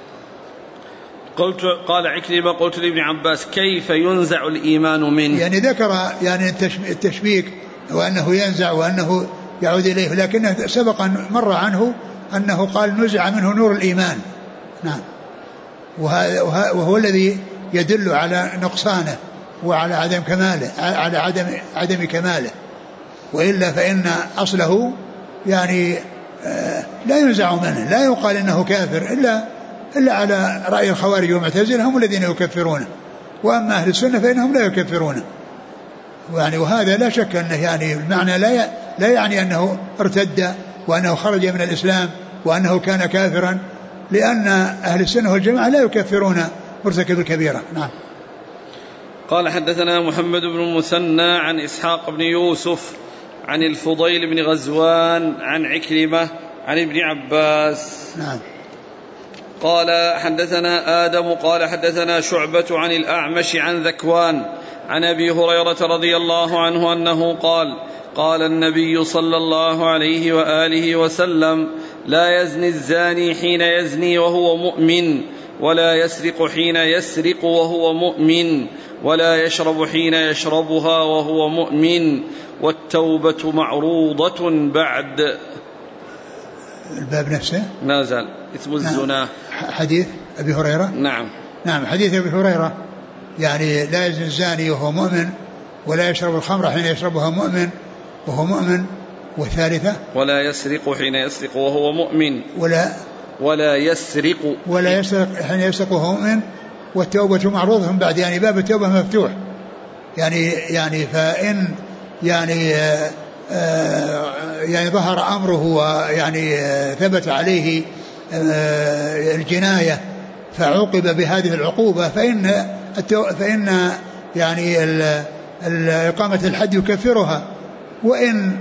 قال عكرمة قلت لابن عباس كيف ينزع الإيمان منه؟ يعني ذكر يعني التشبيك وأنه ينزع وأنه يعود إليه، لكنه سبق مر عنه أنه قال نزع منه نور الإيمان. نعم. وهو الذي يدل على نقصانه وعلى عدم كماله، على عدم كماله، وإلا فإن أصله يعني لا ينزع منه، لا يقال إنه كافر إلا على رأي الخوارج والمعتزلة، هم الذين يكفرونه، وأما أهل السنة فإنهم لا يكفرونه. يعني وهذا لا شك أنه يعني المعنى لا يعني أنه ارتد وأنه خرج من الإسلام وأنه كان كافرا، لأن أهل السنة والجماعة لا يكفرون مرتكب الكبيرة. نعم. قال حدثنا محمد بن المثنى عن إسحاق بن يوسف عن الفضيل بن غزوان عن عكرمة عن ابن عباس. نعم. قال حدثنا آدم قال حدثنا شعبة عن الأعمش عن ذكوان عن أبي هريرة رضي الله عنه أنه قال قال النبي صلى الله عليه وآله وسلم لا يزني الزاني حين يزني وهو مؤمن ولا يسرق حين يسرق وهو مؤمن ولا يشرب حين يشربها وهو مؤمن والتوبة معروضة بعد. الباب نفسه ما زال اسم الزنا. حديث أبي هريرة. نعم حديث أبي هريرة يعني لا يزني الزاني وهو مؤمن ولا يشرب الخمر حين يشربها مؤمن وهو مؤمن. والثالثة ولا يسرق حين يسرق وهو مؤمن ولا يسرق حين يسرق وهو مؤمن. والتوبة معروضة بعد يعني باب التوبة مفتوح يعني فإن يعني ظهر أمره ويعني ثبت عليه الجناية فعوقب بهذه العقوبة فإن يعني إقامة الحد يكفرها. وإن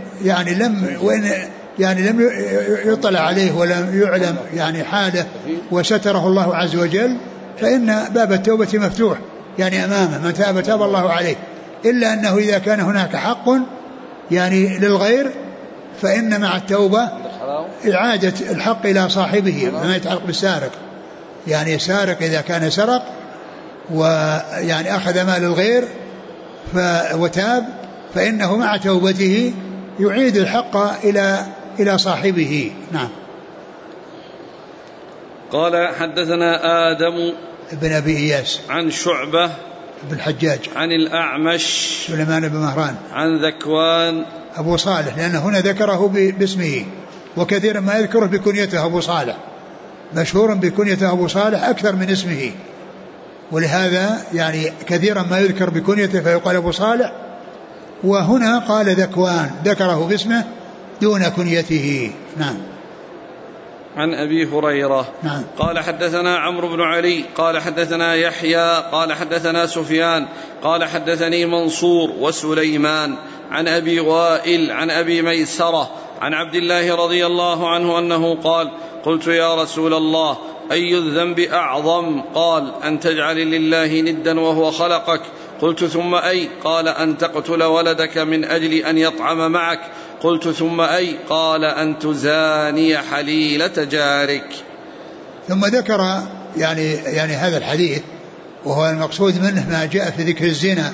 لم يطلع عليه ولم يعلم يعني حاله وستره الله عز وجل فإن باب التوبة مفتوح يعني أمامه من تاب تاب الله عليه. إلا أنه إذا كان هناك حق يعني للغير فإن مع التوبة إعادة الحق إلى صاحبه ما يتعلق بالسارق. يعني سارق إذا كان سرق ويعني أخذ مال الغير وتاب فإنه مع توبته يعيد الحق إلى صاحبه. نعم. قال حدثنا آدم بن أبي إياس عن شعبة بن الحجاج عن الأعمش سليمان بن مهران عن ذكوان أبو صالح لأن هنا ذكره باسمه وكثيرا ما يذكره بكنيته أبو صالح مشهور بكنيته أبو صالح أكثر من اسمه ولهذا يعني كثيرا ما يذكر بكنيته فيقال أبو صالح. وهنا قال ذكوان ذكره باسمه دون كنيته. نعم. عن أبي هريرة. نعم. قال حدثنا عمرو بن علي قال حدثنا يحيى قال حدثنا سفيان قال حدثني منصور وسليمان عن أبي وائل عن أبي ميسرة عن عبد الله رضي الله عنه أنه قال قلت يا رسول الله أي الذنب أعظم؟ قال أن تجعل لله ندا وهو خلقك. قلت ثم أي؟ قال أن تقتل ولدك من أجل أن يطعم معك. قلت ثم أي؟ قال أن تزاني حليلة جارك. ثم ذكر يعني هذا الحديث وهو المقصود منه ما جاء في ذكر الزنا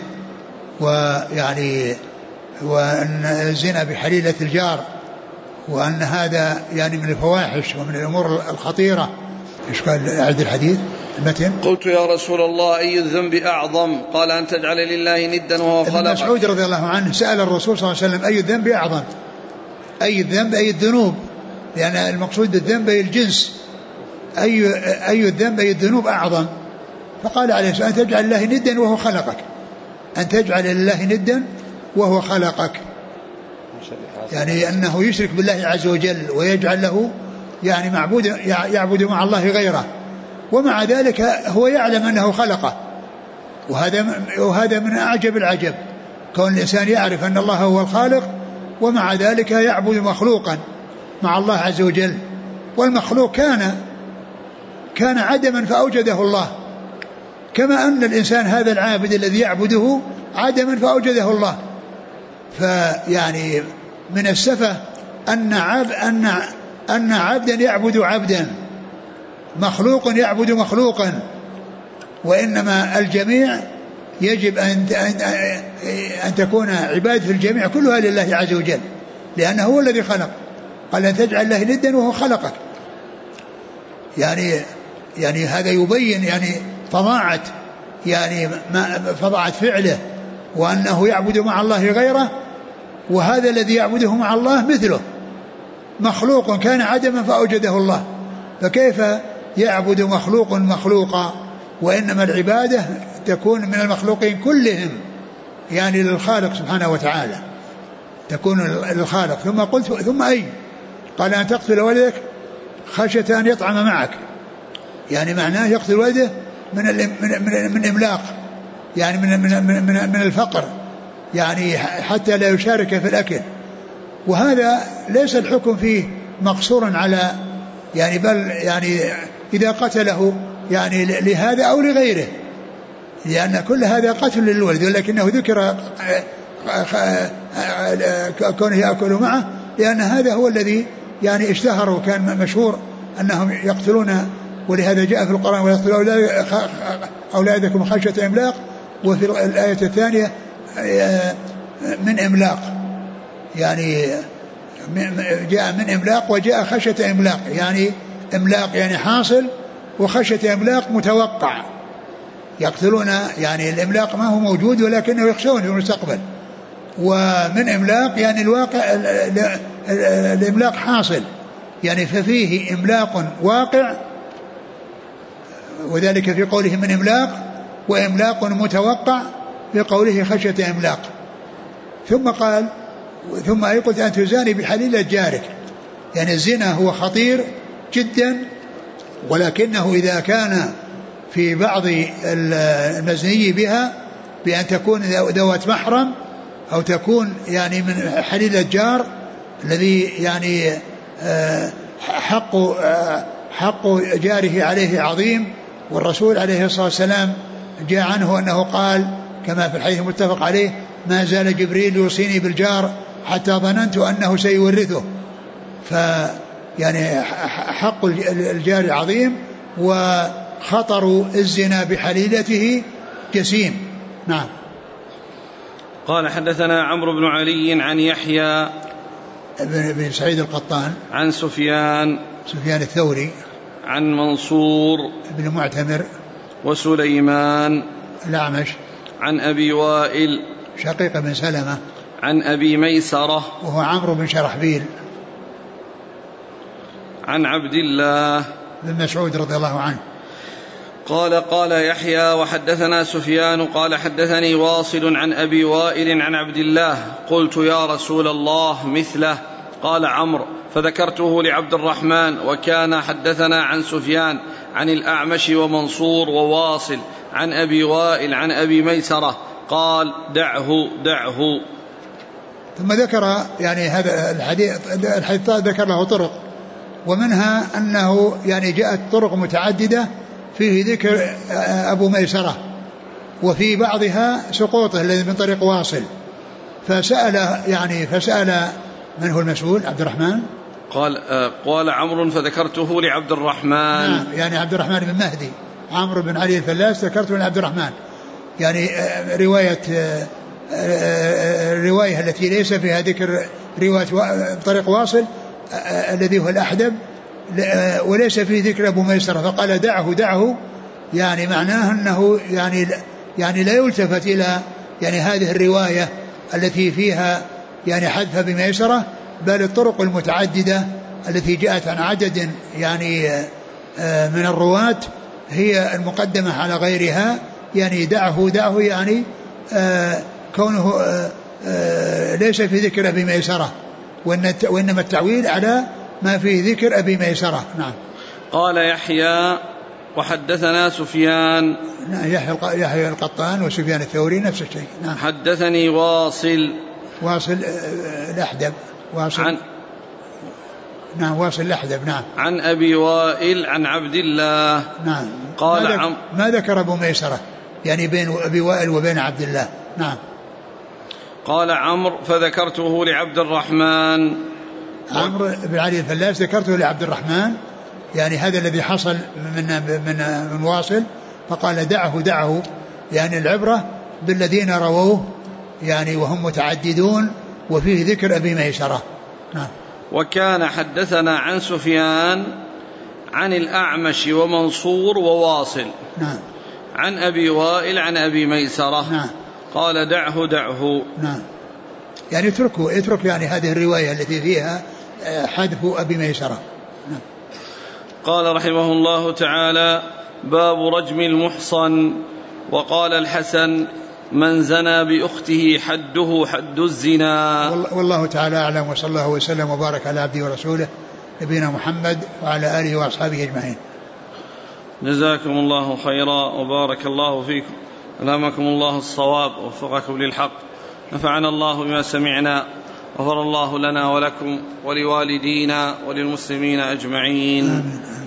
وأن الزنا بحليلة الجار وأن هذا يعني من الفواحش ومن الأمور الخطيرة. إيش قال أعد الحديث المتن؟ قلت يا رسول الله أي الذنب أعظم؟ قال أن تجعل لله ندا وهو خلقك. ابن مسعود رضي الله عنه سأل الرسول صلى الله عليه وسلم أي الذنب أعظم؟ أي الذنب أي الذنوب لأن المقصود بالذنب أي الجنس أي الذنب أي الذنوب أعظم؟ فقال عليه الصلاة والسلام أن تجعل لله ندا وهو خلقك. أن تجعل لله ندا وهو خلقك يعني أنه يشرك بالله عز وجل ويجعل له يعني معبود يعبد مع الله غيره ومع ذلك هو يعلم أنه خلقه. وهذا من أعجب العجب كون الإنسان يعرف أن الله هو الخالق ومع ذلك يعبد مخلوقا مع الله عز وجل. والمخلوق كان عدما فأوجده الله كما أن الإنسان هذا العابد الذي يعبده عدما فأوجده الله. فيعني من السفة أن عبدا يعبد عبدا مخلوق يعبد مخلوقا وإنما الجميع يجب أن تكون عبادة الجميع كلها لله عز وجل لأنه هو الذي خلق. قال أن تجعل له ندا وهو خلقك يعني هذا يبين يعني فظاعة فعله وأنه يعبد مع الله غيره وهذا الذي يعبده مع الله مثله مخلوق كان عدما فأوجده الله. فكيف يعبد مخلوق مخلوقا وإنما العبادة تكون من المخلوقين كلهم يعني للخالق سبحانه وتعالى تكون للخالق. ثم قلت ثم أي؟ قال أن تقتل ولدك خشية أن يطعم معك. يعني معناه يقتل والده من إملاق، يعني من الفقر، يعني حتى لا يشارك في الأكل. وهذا ليس الحكم فيه مقصورا على يعني بل يعني إذا قتله يعني لهذا أو لغيره، لأن كل هذا قتل للولد، ولكنه ذكر كونه يأكل معه لأن هذا هو الذي يعني اشتهر وكان مشهور أنهم يقتلون، ولهذا جاء في القرآن ويقتلون أولادكم خشية إملاق، وفي الآية الثانية من إملاق، يعني جاء من إملاق وجاء خشية إملاق، يعني إملاق يعني حاصل، وخشية إملاق متوقع. يقتلون يعني الإملاق ما هو موجود ولكنه يخشون في المستقبل، ومن إملاق يعني الواقع الإملاق حاصل، يعني ففيه إملاق واقع، وذلك في قوله من إملاق، وإملاق متوقع في قوله خشية إملاق. ثم قال ثم قلت أن تزاني بحليلة جارك، يعني الزنا هو خطير جدا، ولكنه إذا كان في بعض المزني بها بأن تكون ذوات محرم أو تكون يعني من حليل الجار الذي يعني حق جاره عليه عظيم، والرسول عليه الصلاة والسلام جاء عنه أنه قال كما في الحديث المتفق عليه: ما زال جبريل يوصيني بالجار حتى ظننت أنه سيورثه. فيعني حق الجار عظيم، وخطر الزنا بحليلته جسيم. نعم. قال حدثنا عمرو بن علي عن يحيى بن سعيد القطان عن سفيان الثوري عن منصور بن معتمر وسليمان الأعمش عن أبي وائل شقيق بن سلمة عن أبي ميسرة وهو عمرو بن شرحبيل عن عبد الله بن مسعود رضي الله عنه قال يحيى وحدثنا سفيان قال حدثني واصل عن أبي وائل عن عبد الله قلت يا رسول الله مثله. قال عمرو فذكرته لعبد الرحمن وكان حدثنا عن سفيان عن الأعمش ومنصور وواصل عن أبي وائل عن أبي ميسرة قال دعه. ثم ذكر يعني هذا الحديث ذكر له طرق، ومنها أنه يعني جاءت طرق متعددة فيه ذكر أبو ميسرة، وفي بعضها سقوطه الذي من طريق واصل. فسأل من هو المسؤول؟ عبد الرحمن. قال عمرو فذكرته لعبد الرحمن. نعم، يعني عبد الرحمن بن مهدي، عمرو بن علي الفلاس ذكرته لعبد الرحمن، يعني الرواية التي ليس فيها ذكر رواية طريق واصل الذي هو الأحدب، وليس فيه ذكر أبو ميسرة، فقال دعه، يعني معناه أنه يعني لا يلتفت إلى يعني هذه الرواية التي فيها يعني حذف بميسرة، بل الطرق المتعددة التي جاءت عن عدد يعني من الرواة هي المقدمة على غيرها. يعني دعه يعني كونه ليس في ذكر أبي ميسرة، وإنما التعويل على ما في ذكر أبي ميسرة. نعم. قال يحيى وحدثنا سفيان. يحيى القطان وسفيان الثوري نفس الشيء. نعم. حدثني واصل الأحدب واصل الأحدب. نعم. عن أبي وائل عن عبد الله. نعم. قال ما ذكر أبو ميسرة يعني بين أبي وائل وبين عبد الله. نعم. قال عمرو فذكرته لعبد الرحمن. عمرو بن علي الفلاس ذكرته لعبد الرحمن، يعني هذا الذي حصل من واصل، فقال دعه، يعني العبرة بالذين رووه يعني وهم متعددون وفيه ذكر أبي ميسرة. نعم. وكان حدثنا عن سفيان عن الأعمش ومنصور وواصل. نعم. عن أبي وائل عن أبي ميسرة. نعم. قال دعه. نعم. يعني اترك يعني هذه الرواية التي فيها حذف أبي ميسرة. نعم. قال رحمه الله تعالى باب رجم المحصن. وقال الحسن من زنى بأخته حده حد الزنا. والله تعالى أعلم، وصلى الله وسلم وبارك على عبده ورسوله نبينا محمد وعلى آله وأصحابه أجمعين. جزاكم الله خيرا وبارك الله فيكم، ألهمكم الله الصواب ووفقكم للحق، نفعنا الله بما سمعنا، غفر الله لنا ولكم ولوالدينا وللمسلمين أجمعين.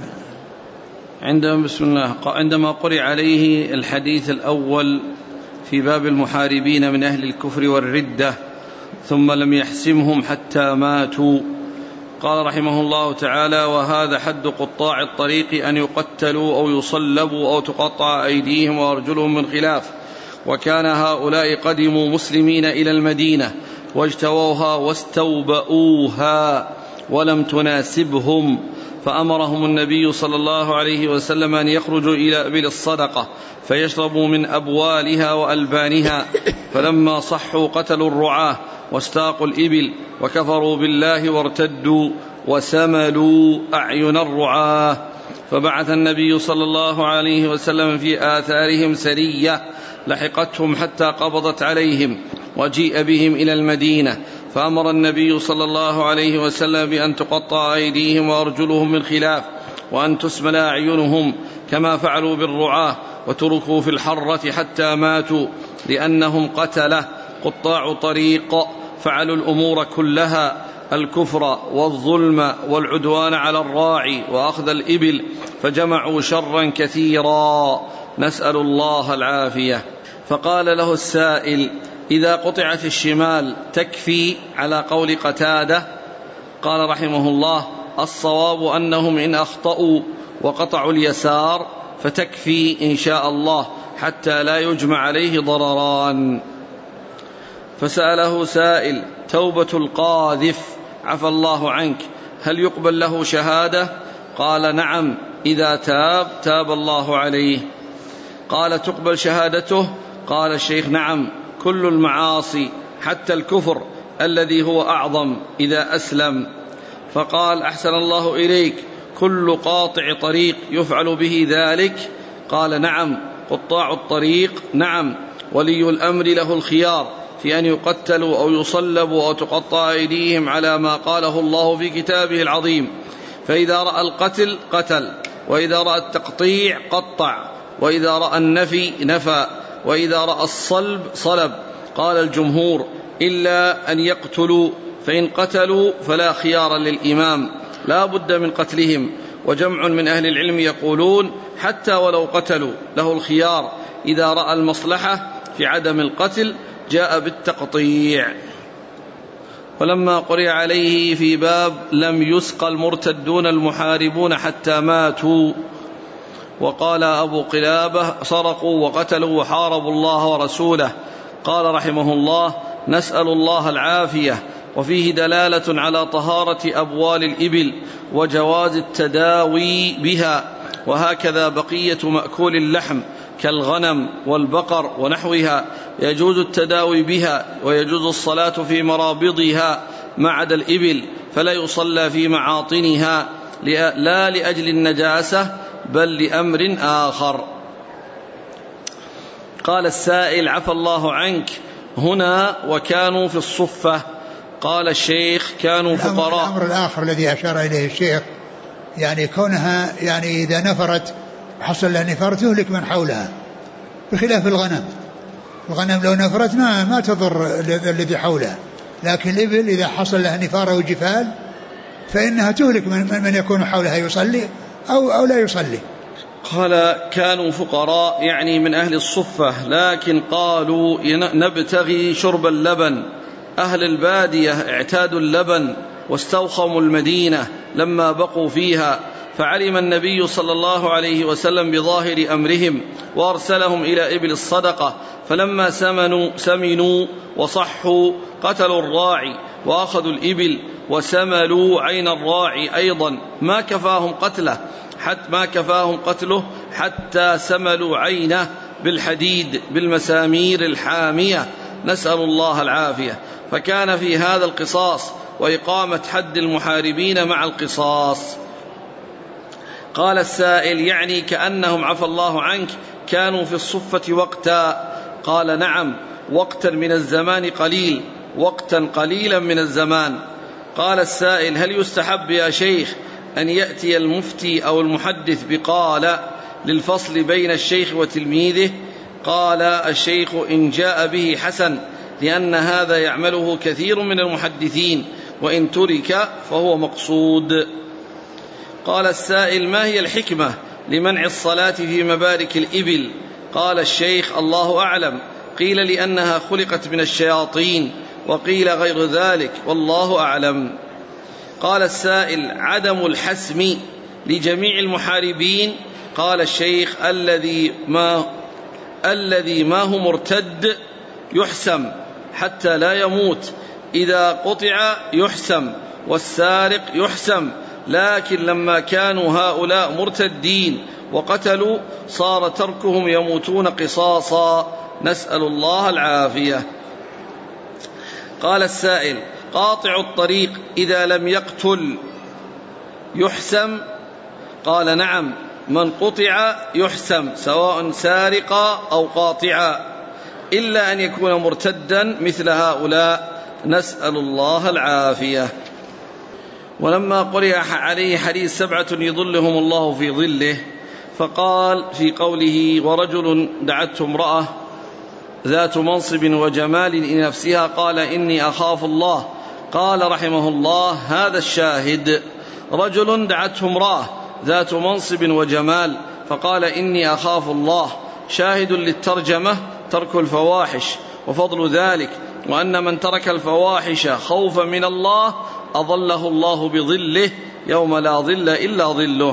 عندما قرئ عليه الحديث الأول في باب المحاربين من أهل الكفر والردة ثم لم يحسمهم حتى ماتوا، قال رحمه الله تعالى: وهذا حد قطاع الطريق أن يقتلوا أو يصلبوا أو تقطع أيديهم وأرجلهم من خلاف. وكان هؤلاء قدموا مسلمين إلى المدينة واجتووها واستوبؤوها ولم تناسبهم، فأمرهم النبي صلى الله عليه وسلم أن يخرجوا إلى إبل الصدقة فيشربوا من أبوالها وألبانها، فلما صحوا قتلوا الرعاة واستاقوا الإبل وكفروا بالله وارتدوا وسملوا أعين الرعاة، فبعث النبي صلى الله عليه وسلم في آثارهم سرية لحقتهم حتى قبضت عليهم وجيء بهم إلى المدينة، فأمر النبي صلى الله عليه وسلم بأن تقطع أيديهم وأرجلهم من خلاف وأن تسمل أعينهم كما فعلوا بالرعاة، وتركوا في الحرة حتى ماتوا، لأنهم قتله قطاع طريق فعلوا الأمور كلها، الكفر والظلم والعدوان على الراعي وأخذ الإبل، فجمعوا شرا كثيرا، نسأل الله العافية. فقال له السائل: إذا قطعت الشمال تكفي على قول قتادة؟ قال رحمه الله: الصواب أنهم إن أخطأوا وقطعوا اليسار فتكفي إن شاء الله حتى لا يجمع عليه ضرران. فسأله سائل: توبة القاذف عفى الله عنك هل يقبل له شهادة؟ قال: نعم، إذا تاب الله عليه. قال: تقبل شهادته؟ قال الشيخ: نعم، كل المعاصي حتى الكفر الذي هو أعظم إذا أسلم. فقال: أحسن الله إليك، كل قاطع طريق يفعل به ذلك؟ قال: نعم، قطاع الطريق نعم، ولي الأمر له الخيار في أن يقتلوا أو يصلبوا أو تقطع أيديهم على ما قاله الله في كتابه العظيم، فإذا رأى القتل قتل، وإذا رأى التقطيع قطع، وإذا رأى النفي نفى، وإذا رأى الصلب صلب. قال الجمهور: إلا أن يقتلوا، فإن قتلوا فلا خيار للإمام، لا بد من قتلهم. وجمع من أهل العلم يقولون حتى ولو قتلوا له الخيار، إذا رأى المصلحة في عدم القتل جاء بالتقطيع. ولما قرئ عليه في باب لم يسق المرتدون المحاربون حتى ماتوا، وقال أبو قلابة: سرقوا وقتلوا وحاربوا الله ورسوله، قال رحمه الله: نسأل الله العافية. وفيه دلالة على طهارة أبوال الإبل وجواز التداوي بها، وهكذا بقية مأكول اللحم كالغنم والبقر ونحوها يجوز التداوي بها، ويجوز الصلاة في مرابضها ما عدا الإبل، فلا يصلى في معاطنها لا لأجل النجاسة بل لأمر آخر. قال السائل: عفى الله عنك، هنا وكانوا في الصفة. قال الشيخ: كانوا فقراء. الأمر الآخر الذي أشار إليه الشيخ يعني كونها يعني إذا نفرت حصل لها نفار تهلك من حولها، بخلاف الغنم لو نفرت ما تضر الذي حولها، لكن الإبل إذا حصل لها نفار أو جفال فإنها تهلك من يكون حولها يصلي أو لا يصلي. قال: كانوا فقراء يعني من أهل الصفة، لكن قالوا نبتغي شرب اللبن. أهل البادية اعتادوا اللبن واستوخموا المدينة لما بقوا فيها، فعلم النبي صلى الله عليه وسلم بظاهر أمرهم وأرسلهم إلى إبل الصدقة، فلما سمنوا وصحوا قتلوا الراعي وأخذوا الإبل وسملوا عين الراعي أيضا، ما كفاهم قتله حتى سملوا عينه بالحديد بالمسامير الحامية، نسأل الله العافية. فكان في هذا القصاص وإقامة حد المحاربين مع القصاص. قال السائل: يعني كأنهم عفى الله عنك كانوا في الصفة وقتا؟ قال: نعم، وقتا من الزمان قليل، وقتا قليلا من الزمان. قال السائل: هل يستحب يا شيخ أن يأتي المفتي أو المحدث بقال للفصل بين الشيخ وتلميذه؟ قال الشيخ: إن جاء به حسن، لأن هذا يعمله كثير من المحدثين، وإن ترك فهو مقصود. قال السائل: ما هي الحكمة لمنع الصلاة في مبارك الإبل؟ قال الشيخ: الله أعلم، قيل لأنها خلقت من الشياطين، وقيل غير ذلك، والله أعلم. قال السائل: عدم الحسم لجميع المحاربين؟ قال الشيخ: الذي ما هو مرتد يحسم حتى لا يموت، إذا قطع يحسم، والسارق يحسم، لكن لما كانوا هؤلاء مرتدين وقتلوا صار تركهم يموتون قصاصا، نسأل الله العافية. قال السائل: قاطع الطريق إذا لم يقتل يحسم؟ قال: نعم، من قطع يحسم سواء سارقا أو قاطعا، إلا أن يكون مرتدا مثل هؤلاء، نسأل الله العافية. ولما قرئ عليه حديث 7 يظلهم الله في ظله، فقال في قوله: ورجل دعته امرأة ذات منصب وجمال لنفسها قال إني أخاف الله، قال رحمه الله: هذا الشاهد. رجل دعته امرأة ذات منصب وجمال فقال إني أخاف الله، شاهد للترجمة ترك الفواحش وفضل ذلك، وأن من ترك الفواحش خوفا من الله أظله الله بظله يوم لا ظل إلا ظله.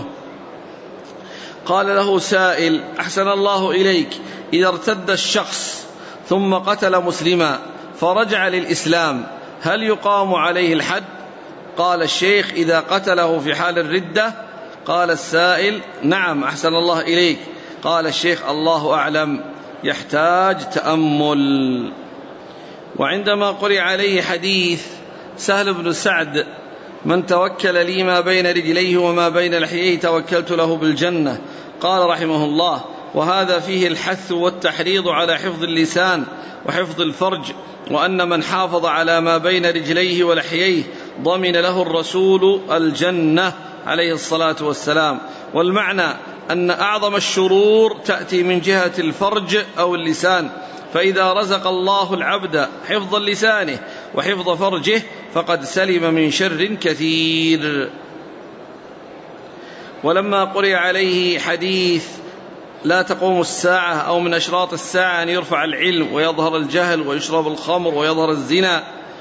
قال له سائل: أحسن الله إليك، إذا ارتد الشخص ثم قتل مسلما فرجع للإسلام هل يقام عليه الحد؟ قال الشيخ: إذا قتله في حال الردة. قال السائل: نعم، أحسن الله إليك. قال الشيخ: الله أعلم، يحتاج تأمل. وعندما قرئ عليه حديث سهل بن سعد: من توكل لي ما بين رجليه وما بين لحييه توكلت له بالجنة، قال رحمه الله: وهذا فيه الحث والتحريض على حفظ اللسان وحفظ الفرج، وأن من حافظ على ما بين رجليه ولحييه ضمن له الرسول الجنة عليه الصلاة والسلام. والمعنى أن أعظم الشرور تأتي من جهة الفرج أو اللسان، فإذا رزق الله العبد حفظ لسانه وحفظ فرجه فقد سلم من شر كثير. ولما قرئ عليه حديث لا تقوم الساعة أو من أشراط الساعة أن يرفع العلم ويظهر الجهل ويشرب الخمر ويظهر الزنا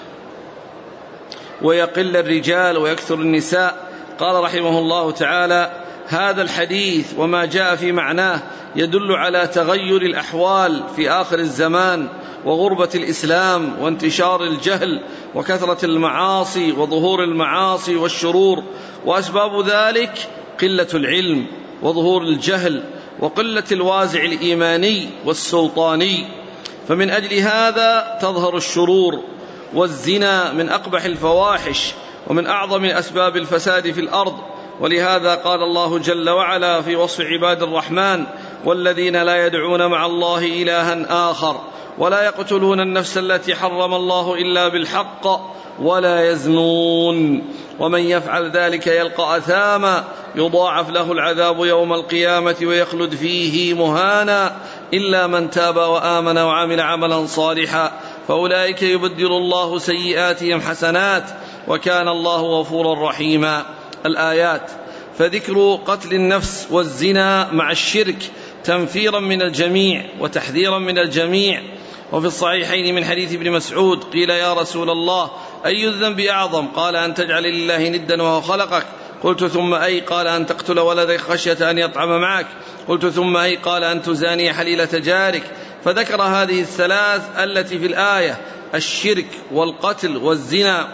ويقل الرجال ويكثر النساء، قال رحمه الله تعالى: هذا الحديث وما جاء في معناه يدل على تغير الأحوال في آخر الزمان وغربة الإسلام وانتشار الجهل وكثرة المعاصي وظهور المعاصي والشرور، وأسباب ذلك قلة العلم وظهور الجهل وقلة الوازع الإيماني والسلطاني، فمن أجل هذا تظهر الشرور. والزنا من أقبح الفواحش ومن أعظم أسباب الفساد في الأرض، ولهذا قال الله جل وعلا في وصف عباد الرحمن: والذين لا يدعون مع الله إلها آخر ولا يقتلون النفس التي حرم الله إلا بالحق ولا يزنون ومن يفعل ذلك يلقى أثاما يضاعف له العذاب يوم القيامة ويخلد فيه مهانا إلا من تاب وآمن وعمل عملا صالحا فأولئك يبدل الله سيئاتهم حسنات وكان الله غفورا رحيما. الآيات. فذكر قتل النفس والزنا مع الشرك تنفيرا من الجميع وتحذيرا من الجميع. وفي الصحيحين من حديث ابن مسعود قيل: يا رسول الله، أي الذنب أعظم؟ قال: أن تجعل لله ندا وهو خلقك. قلت: ثم أي؟ قال: أن تقتل ولدك خشية أن يطعم معك. قلت: ثم أي؟ قال: أن تزاني حليلة جارك. فذكر هذه الثلاث التي في الآية: الشرك والقتل والزنا،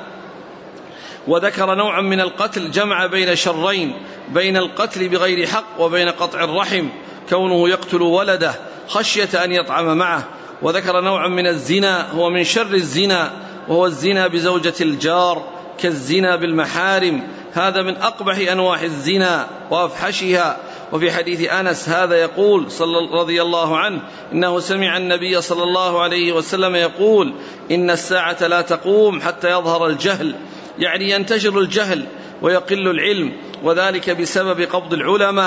وذكر نوعا من القتل جمع بين شرين: بين القتل بغير حق وبين قطع الرحم كونه يقتل ولده خشية أن يطعم معه. وذكر نوعا من الزنا هو من شر الزنا وهو الزنا بزوجة الجار كالزنا بالمحارم، هذا من أقبح أنواع الزنا وأفحشها. وفي حديث أنس هذا يقول رضي الله عنه: إنه سمع النبي صلى الله عليه وسلم يقول: إن الساعة لا تقوم حتى يظهر الجهل، يعني ينتشر الجهل ويقل العلم، وذلك بسبب قبض العلماء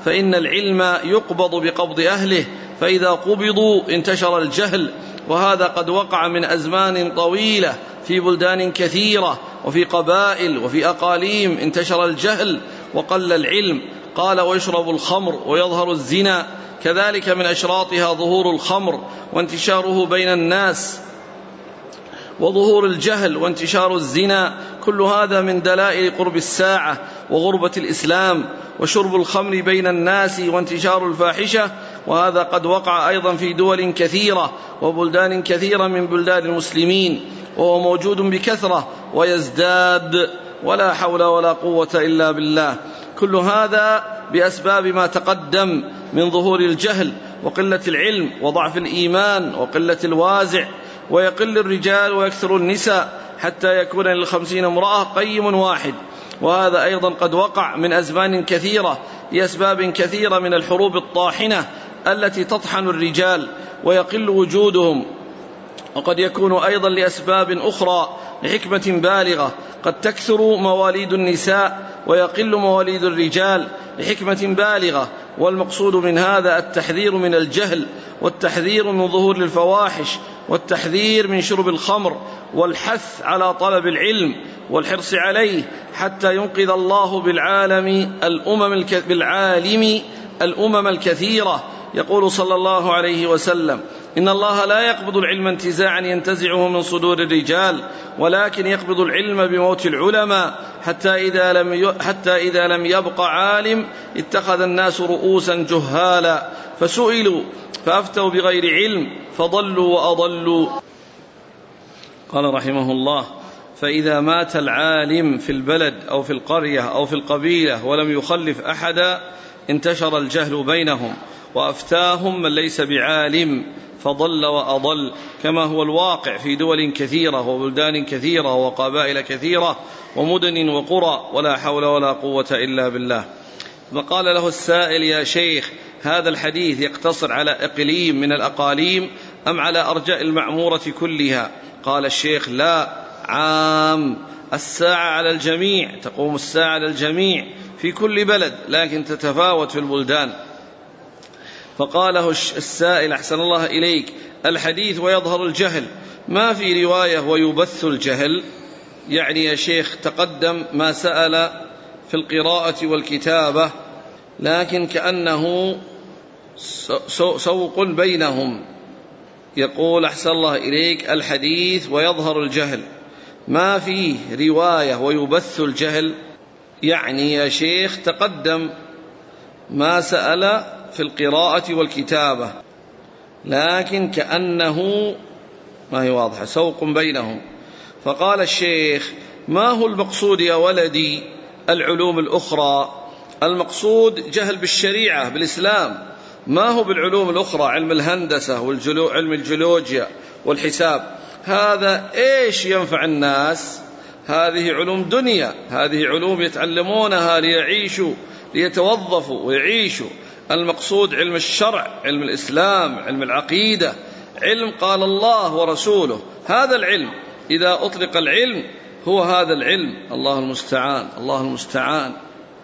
فإن العلم يقبض بقبض أهله، فإذا قبضوا انتشر الجهل، وهذا قد وقع من أزمان طويلة في بلدان كثيرة وفي قبائل وفي أقاليم، انتشر الجهل وقل العلم. قال: ويشرب الخمر ويظهر الزنا، كذلك من أشراطها ظهور الخمر وانتشاره بين الناس، وظهور الجهل وانتشار الزنا، كل هذا من دلائل قرب الساعة وغربة الإسلام. وشرب الخمر بين الناس وانتشار الفاحشة، وهذا قد وقع أيضا في دول كثيرة وبلدان كثيرة من بلدان المسلمين، وهو موجود بكثرة ويزداد، ولا حول ولا قوة إلا بالله. كل هذا بأسباب ما تقدم من ظهور الجهل وقلة العلم وضعف الإيمان وقلة الوازع، ويقل الرجال ويكثر النساء حتى يكون لل50 امرأة قيم واحد. وهذا أيضا قد وقع من أزمان كثيرة لأسباب كثيرة من الحروب الطاحنة التي تطحن الرجال ويقل وجودهم، وقد يكون أيضا لأسباب أخرى لحكمة بالغة، قد تكثر مواليد النساء ويقل مواليد الرجال لحكمة بالغة. والمقصود من هذا التحذير من الجهل، والتحذير من ظهور الفواحش، والتحذير من شرب الخمر، والحث على طلب العلم والحرص عليه، حتى ينقذ الله بالعالم الأمم الكثيرة. يقول صلى الله عليه وسلم: إن الله لا يقبض العلم انتزاعا ينتزعه من صدور الرجال، ولكن يقبض العلم بموت العلماء، حتى إذا لم يبق عالم اتخذ الناس رؤوسا جهالا فسئلوا فأفتوا بغير علم فضلوا وأضلوا. قال رحمه الله: فإذا مات العالم في البلد أو في القرية أو في القبيلة ولم يخلف أحدا انتشر الجهل بينهم، وأفتاهم من ليس بعالم فضل وأضل، كما هو الواقع في دول كثيرة وبلدان كثيرة وقبائل كثيرة ومدن وقرى، ولا حول ولا قوة إلا بالله. فقال له السائل: يا شيخ، هذا الحديث يقتصر على إقليم من الأقاليم أم على أرجاء المعمورة كلها؟ قال الشيخ: لا، عام، الساعة على الجميع، تقوم الساعة على الجميع في كل بلد، لكن تتفاوت في البلدان. فقاله السائل: أحسن الله إليك، الحديث ويظهر الجهل، ما في رواية ويبث الجهل؟ يعني يا شيخ تقدم ما سأل في القراءة والكتابة، لكن كأنه سوق بينهم. يقول: أحسن الله إليك، الحديث ويظهر الجهل، ما فيه رواية ويبث الجهل؟ يعني يا شيخ تقدم ما سأل في القراءة والكتابة، لكن كأنه ما هي واضحة، سوق بينهم. فقال الشيخ: ما هو المقصود يا ولدي العلوم الأخرى؟ المقصود جهل بالشريعة بالإسلام، ما هو بالعلوم الأخرى، علم الهندسة وعلم الجيولوجيا والحساب، هذا إيش ينفع الناس؟ هذه علوم دنيا، هذه علوم يتعلمونها ليعيشوا، ليتوظفوا ويعيشوا. المقصود علم الشرع، علم الإسلام، علم العقيدة، علم قال الله ورسوله، هذا العلم. إذا أطلق العلم هو هذا العلم. الله المستعان، الله المستعان.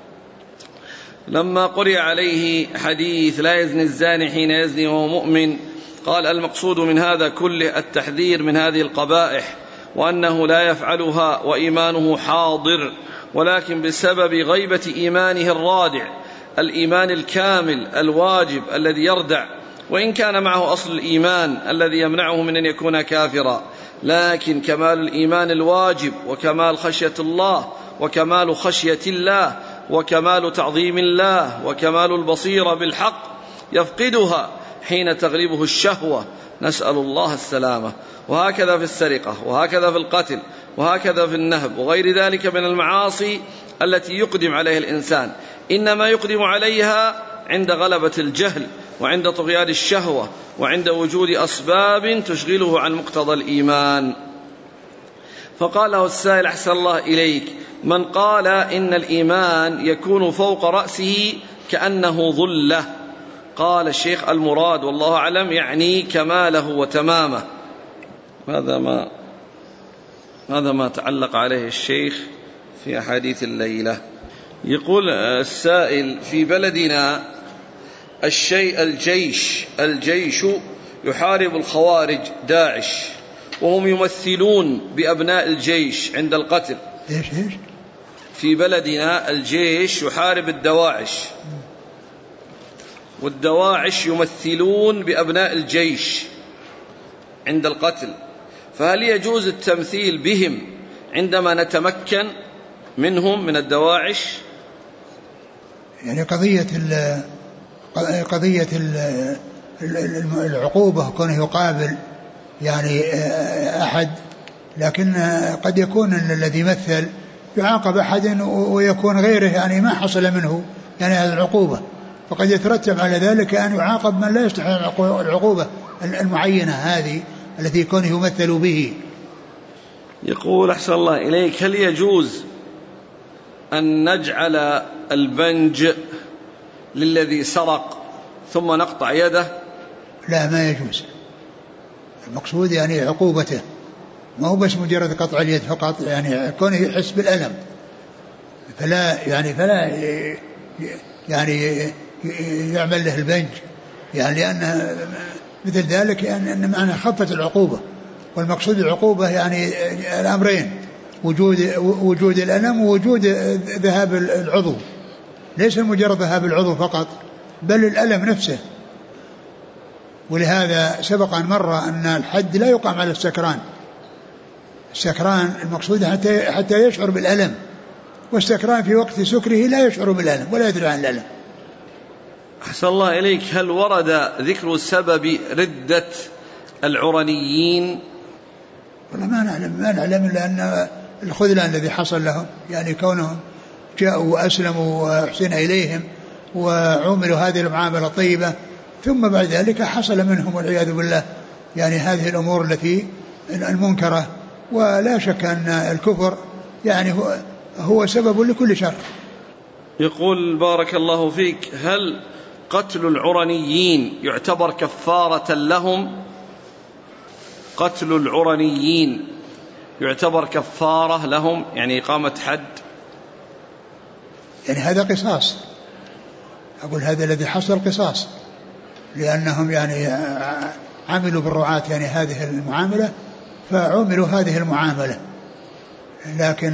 لما قرئ عليه حديث لا يزني الزاني حين يزني وهو مؤمن، قال: المقصود من هذا كله التحذير من هذه القبائح، وأنه لا يفعلها وإيمانه حاضر، ولكن بسبب غيبة إيمانه الرادع، الإيمان الكامل الواجب الذي يردع، وإن كان معه أصل الإيمان الذي يمنعه من أن يكون كافرا، لكن كمال الإيمان الواجب وكمال خشية الله وكمال خشية الله وكمال تعظيم الله وكمال البصيرة بالحق يفقدها حين تغلبه الشهوة، نسأل الله السلامة. وهكذا في السرقة، وهكذا في القتل، وهكذا في النهب وغير ذلك من المعاصي التي يقدم عليها الإنسان، إنما يقدم عليها عند غلبة الجهل وعند طغيان الشهوة وعند وجود أسباب تشغله عن مقتضى الإيمان. فقال له السائل: أحسن الله إليك، من قال إن الإيمان يكون فوق رأسه كأنه ظلة؟ قال الشيخ: المراد والله أعلم يعني كماله وتمامه. هذا ما تعلق عليه الشيخ في أحاديث الليلة. يقول السائل: في بلدنا الجيش يحارب الخوارج داعش، وهم يمثلون بأبناء الجيش عند القتل. إيش؟ في بلدنا الجيش يحارب الدواعش، والدواعش يمثلون بأبناء الجيش عند القتل، فهل يجوز التمثيل بهم عندما نتمكن منهم من الدواعش؟ يعني قضية العقوبة كونه يقابل يعني أحد، لكن قد يكون الذي يمثل يعاقب أحد ويكون غيره يعني ما حصل منه يعني هذه العقوبة، فقد يترتب على ذلك أن يعاقب من لا يستحق العقوبة المعينة هذه التي يكون يمثل به. يقول: أحسن الله إليك، هل يجوز أن نجعل البنج للذي سرق ثم نقطع يده؟ لا، ما يجوز. المقصود يعني عقوبته، ما هو بس مجرد قطع اليد فقط، يعني كونه يحس بالألم، فلا يعني يعمل له البنج، يعني لأن مثل ذلك أن معنى خفت العقوبة، والمقصود العقوبة يعني الأمرين: وجود الألم ووجود ذهاب العضو، ليس مجرد ذهاب العضو فقط بل الألم نفسه. ولهذا سبق أن مر أن الحد لا يقام على السكران، السكران المقصود حتى يشعر بالألم، والسكران في وقت سكره لا يشعر بالألم ولا يدري عن الألم. أحسن الله إليك، هل ورد ذكر سبب ردة العرنيين؟ والله ما نعلم إلا أن الخذلان الذي حصل لهم، يعني كونهم جاءوا وأسلموا وأحسن إليهم وعملوا هذه المعاملة الطيبة، ثم بعد ذلك حصل منهم والعياذ بالله يعني هذه الأمور التي المنكرة. ولا شك أن الكفر يعني هو سبب لكل شر. يقول: بارك الله فيك، هل قتل العرنيين يعتبر كفارة لهم؟ قتل العرنيين يعتبر كفارة لهم، يعني إقامة حد؟ يعني هذا قصاص، أقول هذا الذي حصل قصاص، لأنهم يعني عملوا بالرعاة يعني هذه المعاملة فعملوا هذه المعاملة، لكن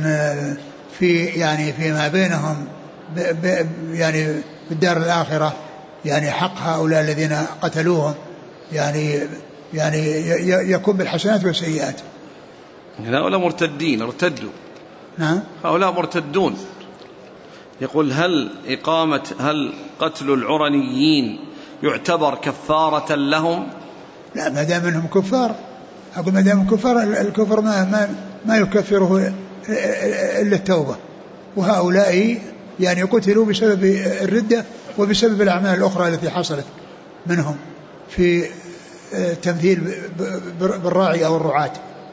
فيما بينهم يعني بالدار الآخرة يعني حق هؤلاء الذين قتلوهم يعني يكون بالحسنات والسيئات. هؤلاء مرتدين ارتدوا. نعم، هؤلاء مرتدون. يقول: هل قتل العرنيين يعتبر كفارة لهم؟ لا، ما دام منهم كفار، أقول ما دام كفار، الكفر ما يكفره إلا التوبة، وهؤلاء يعني قتلوا بسبب الردة وبسبب الأعمال الأخرى التي حصلت منهم في تمثيل بالراعي أو الرعاة.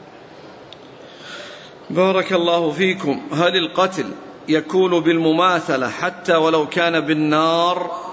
بارك الله فيكم، هل القتل يكون بالمماثلة حتى ولو كان بالنار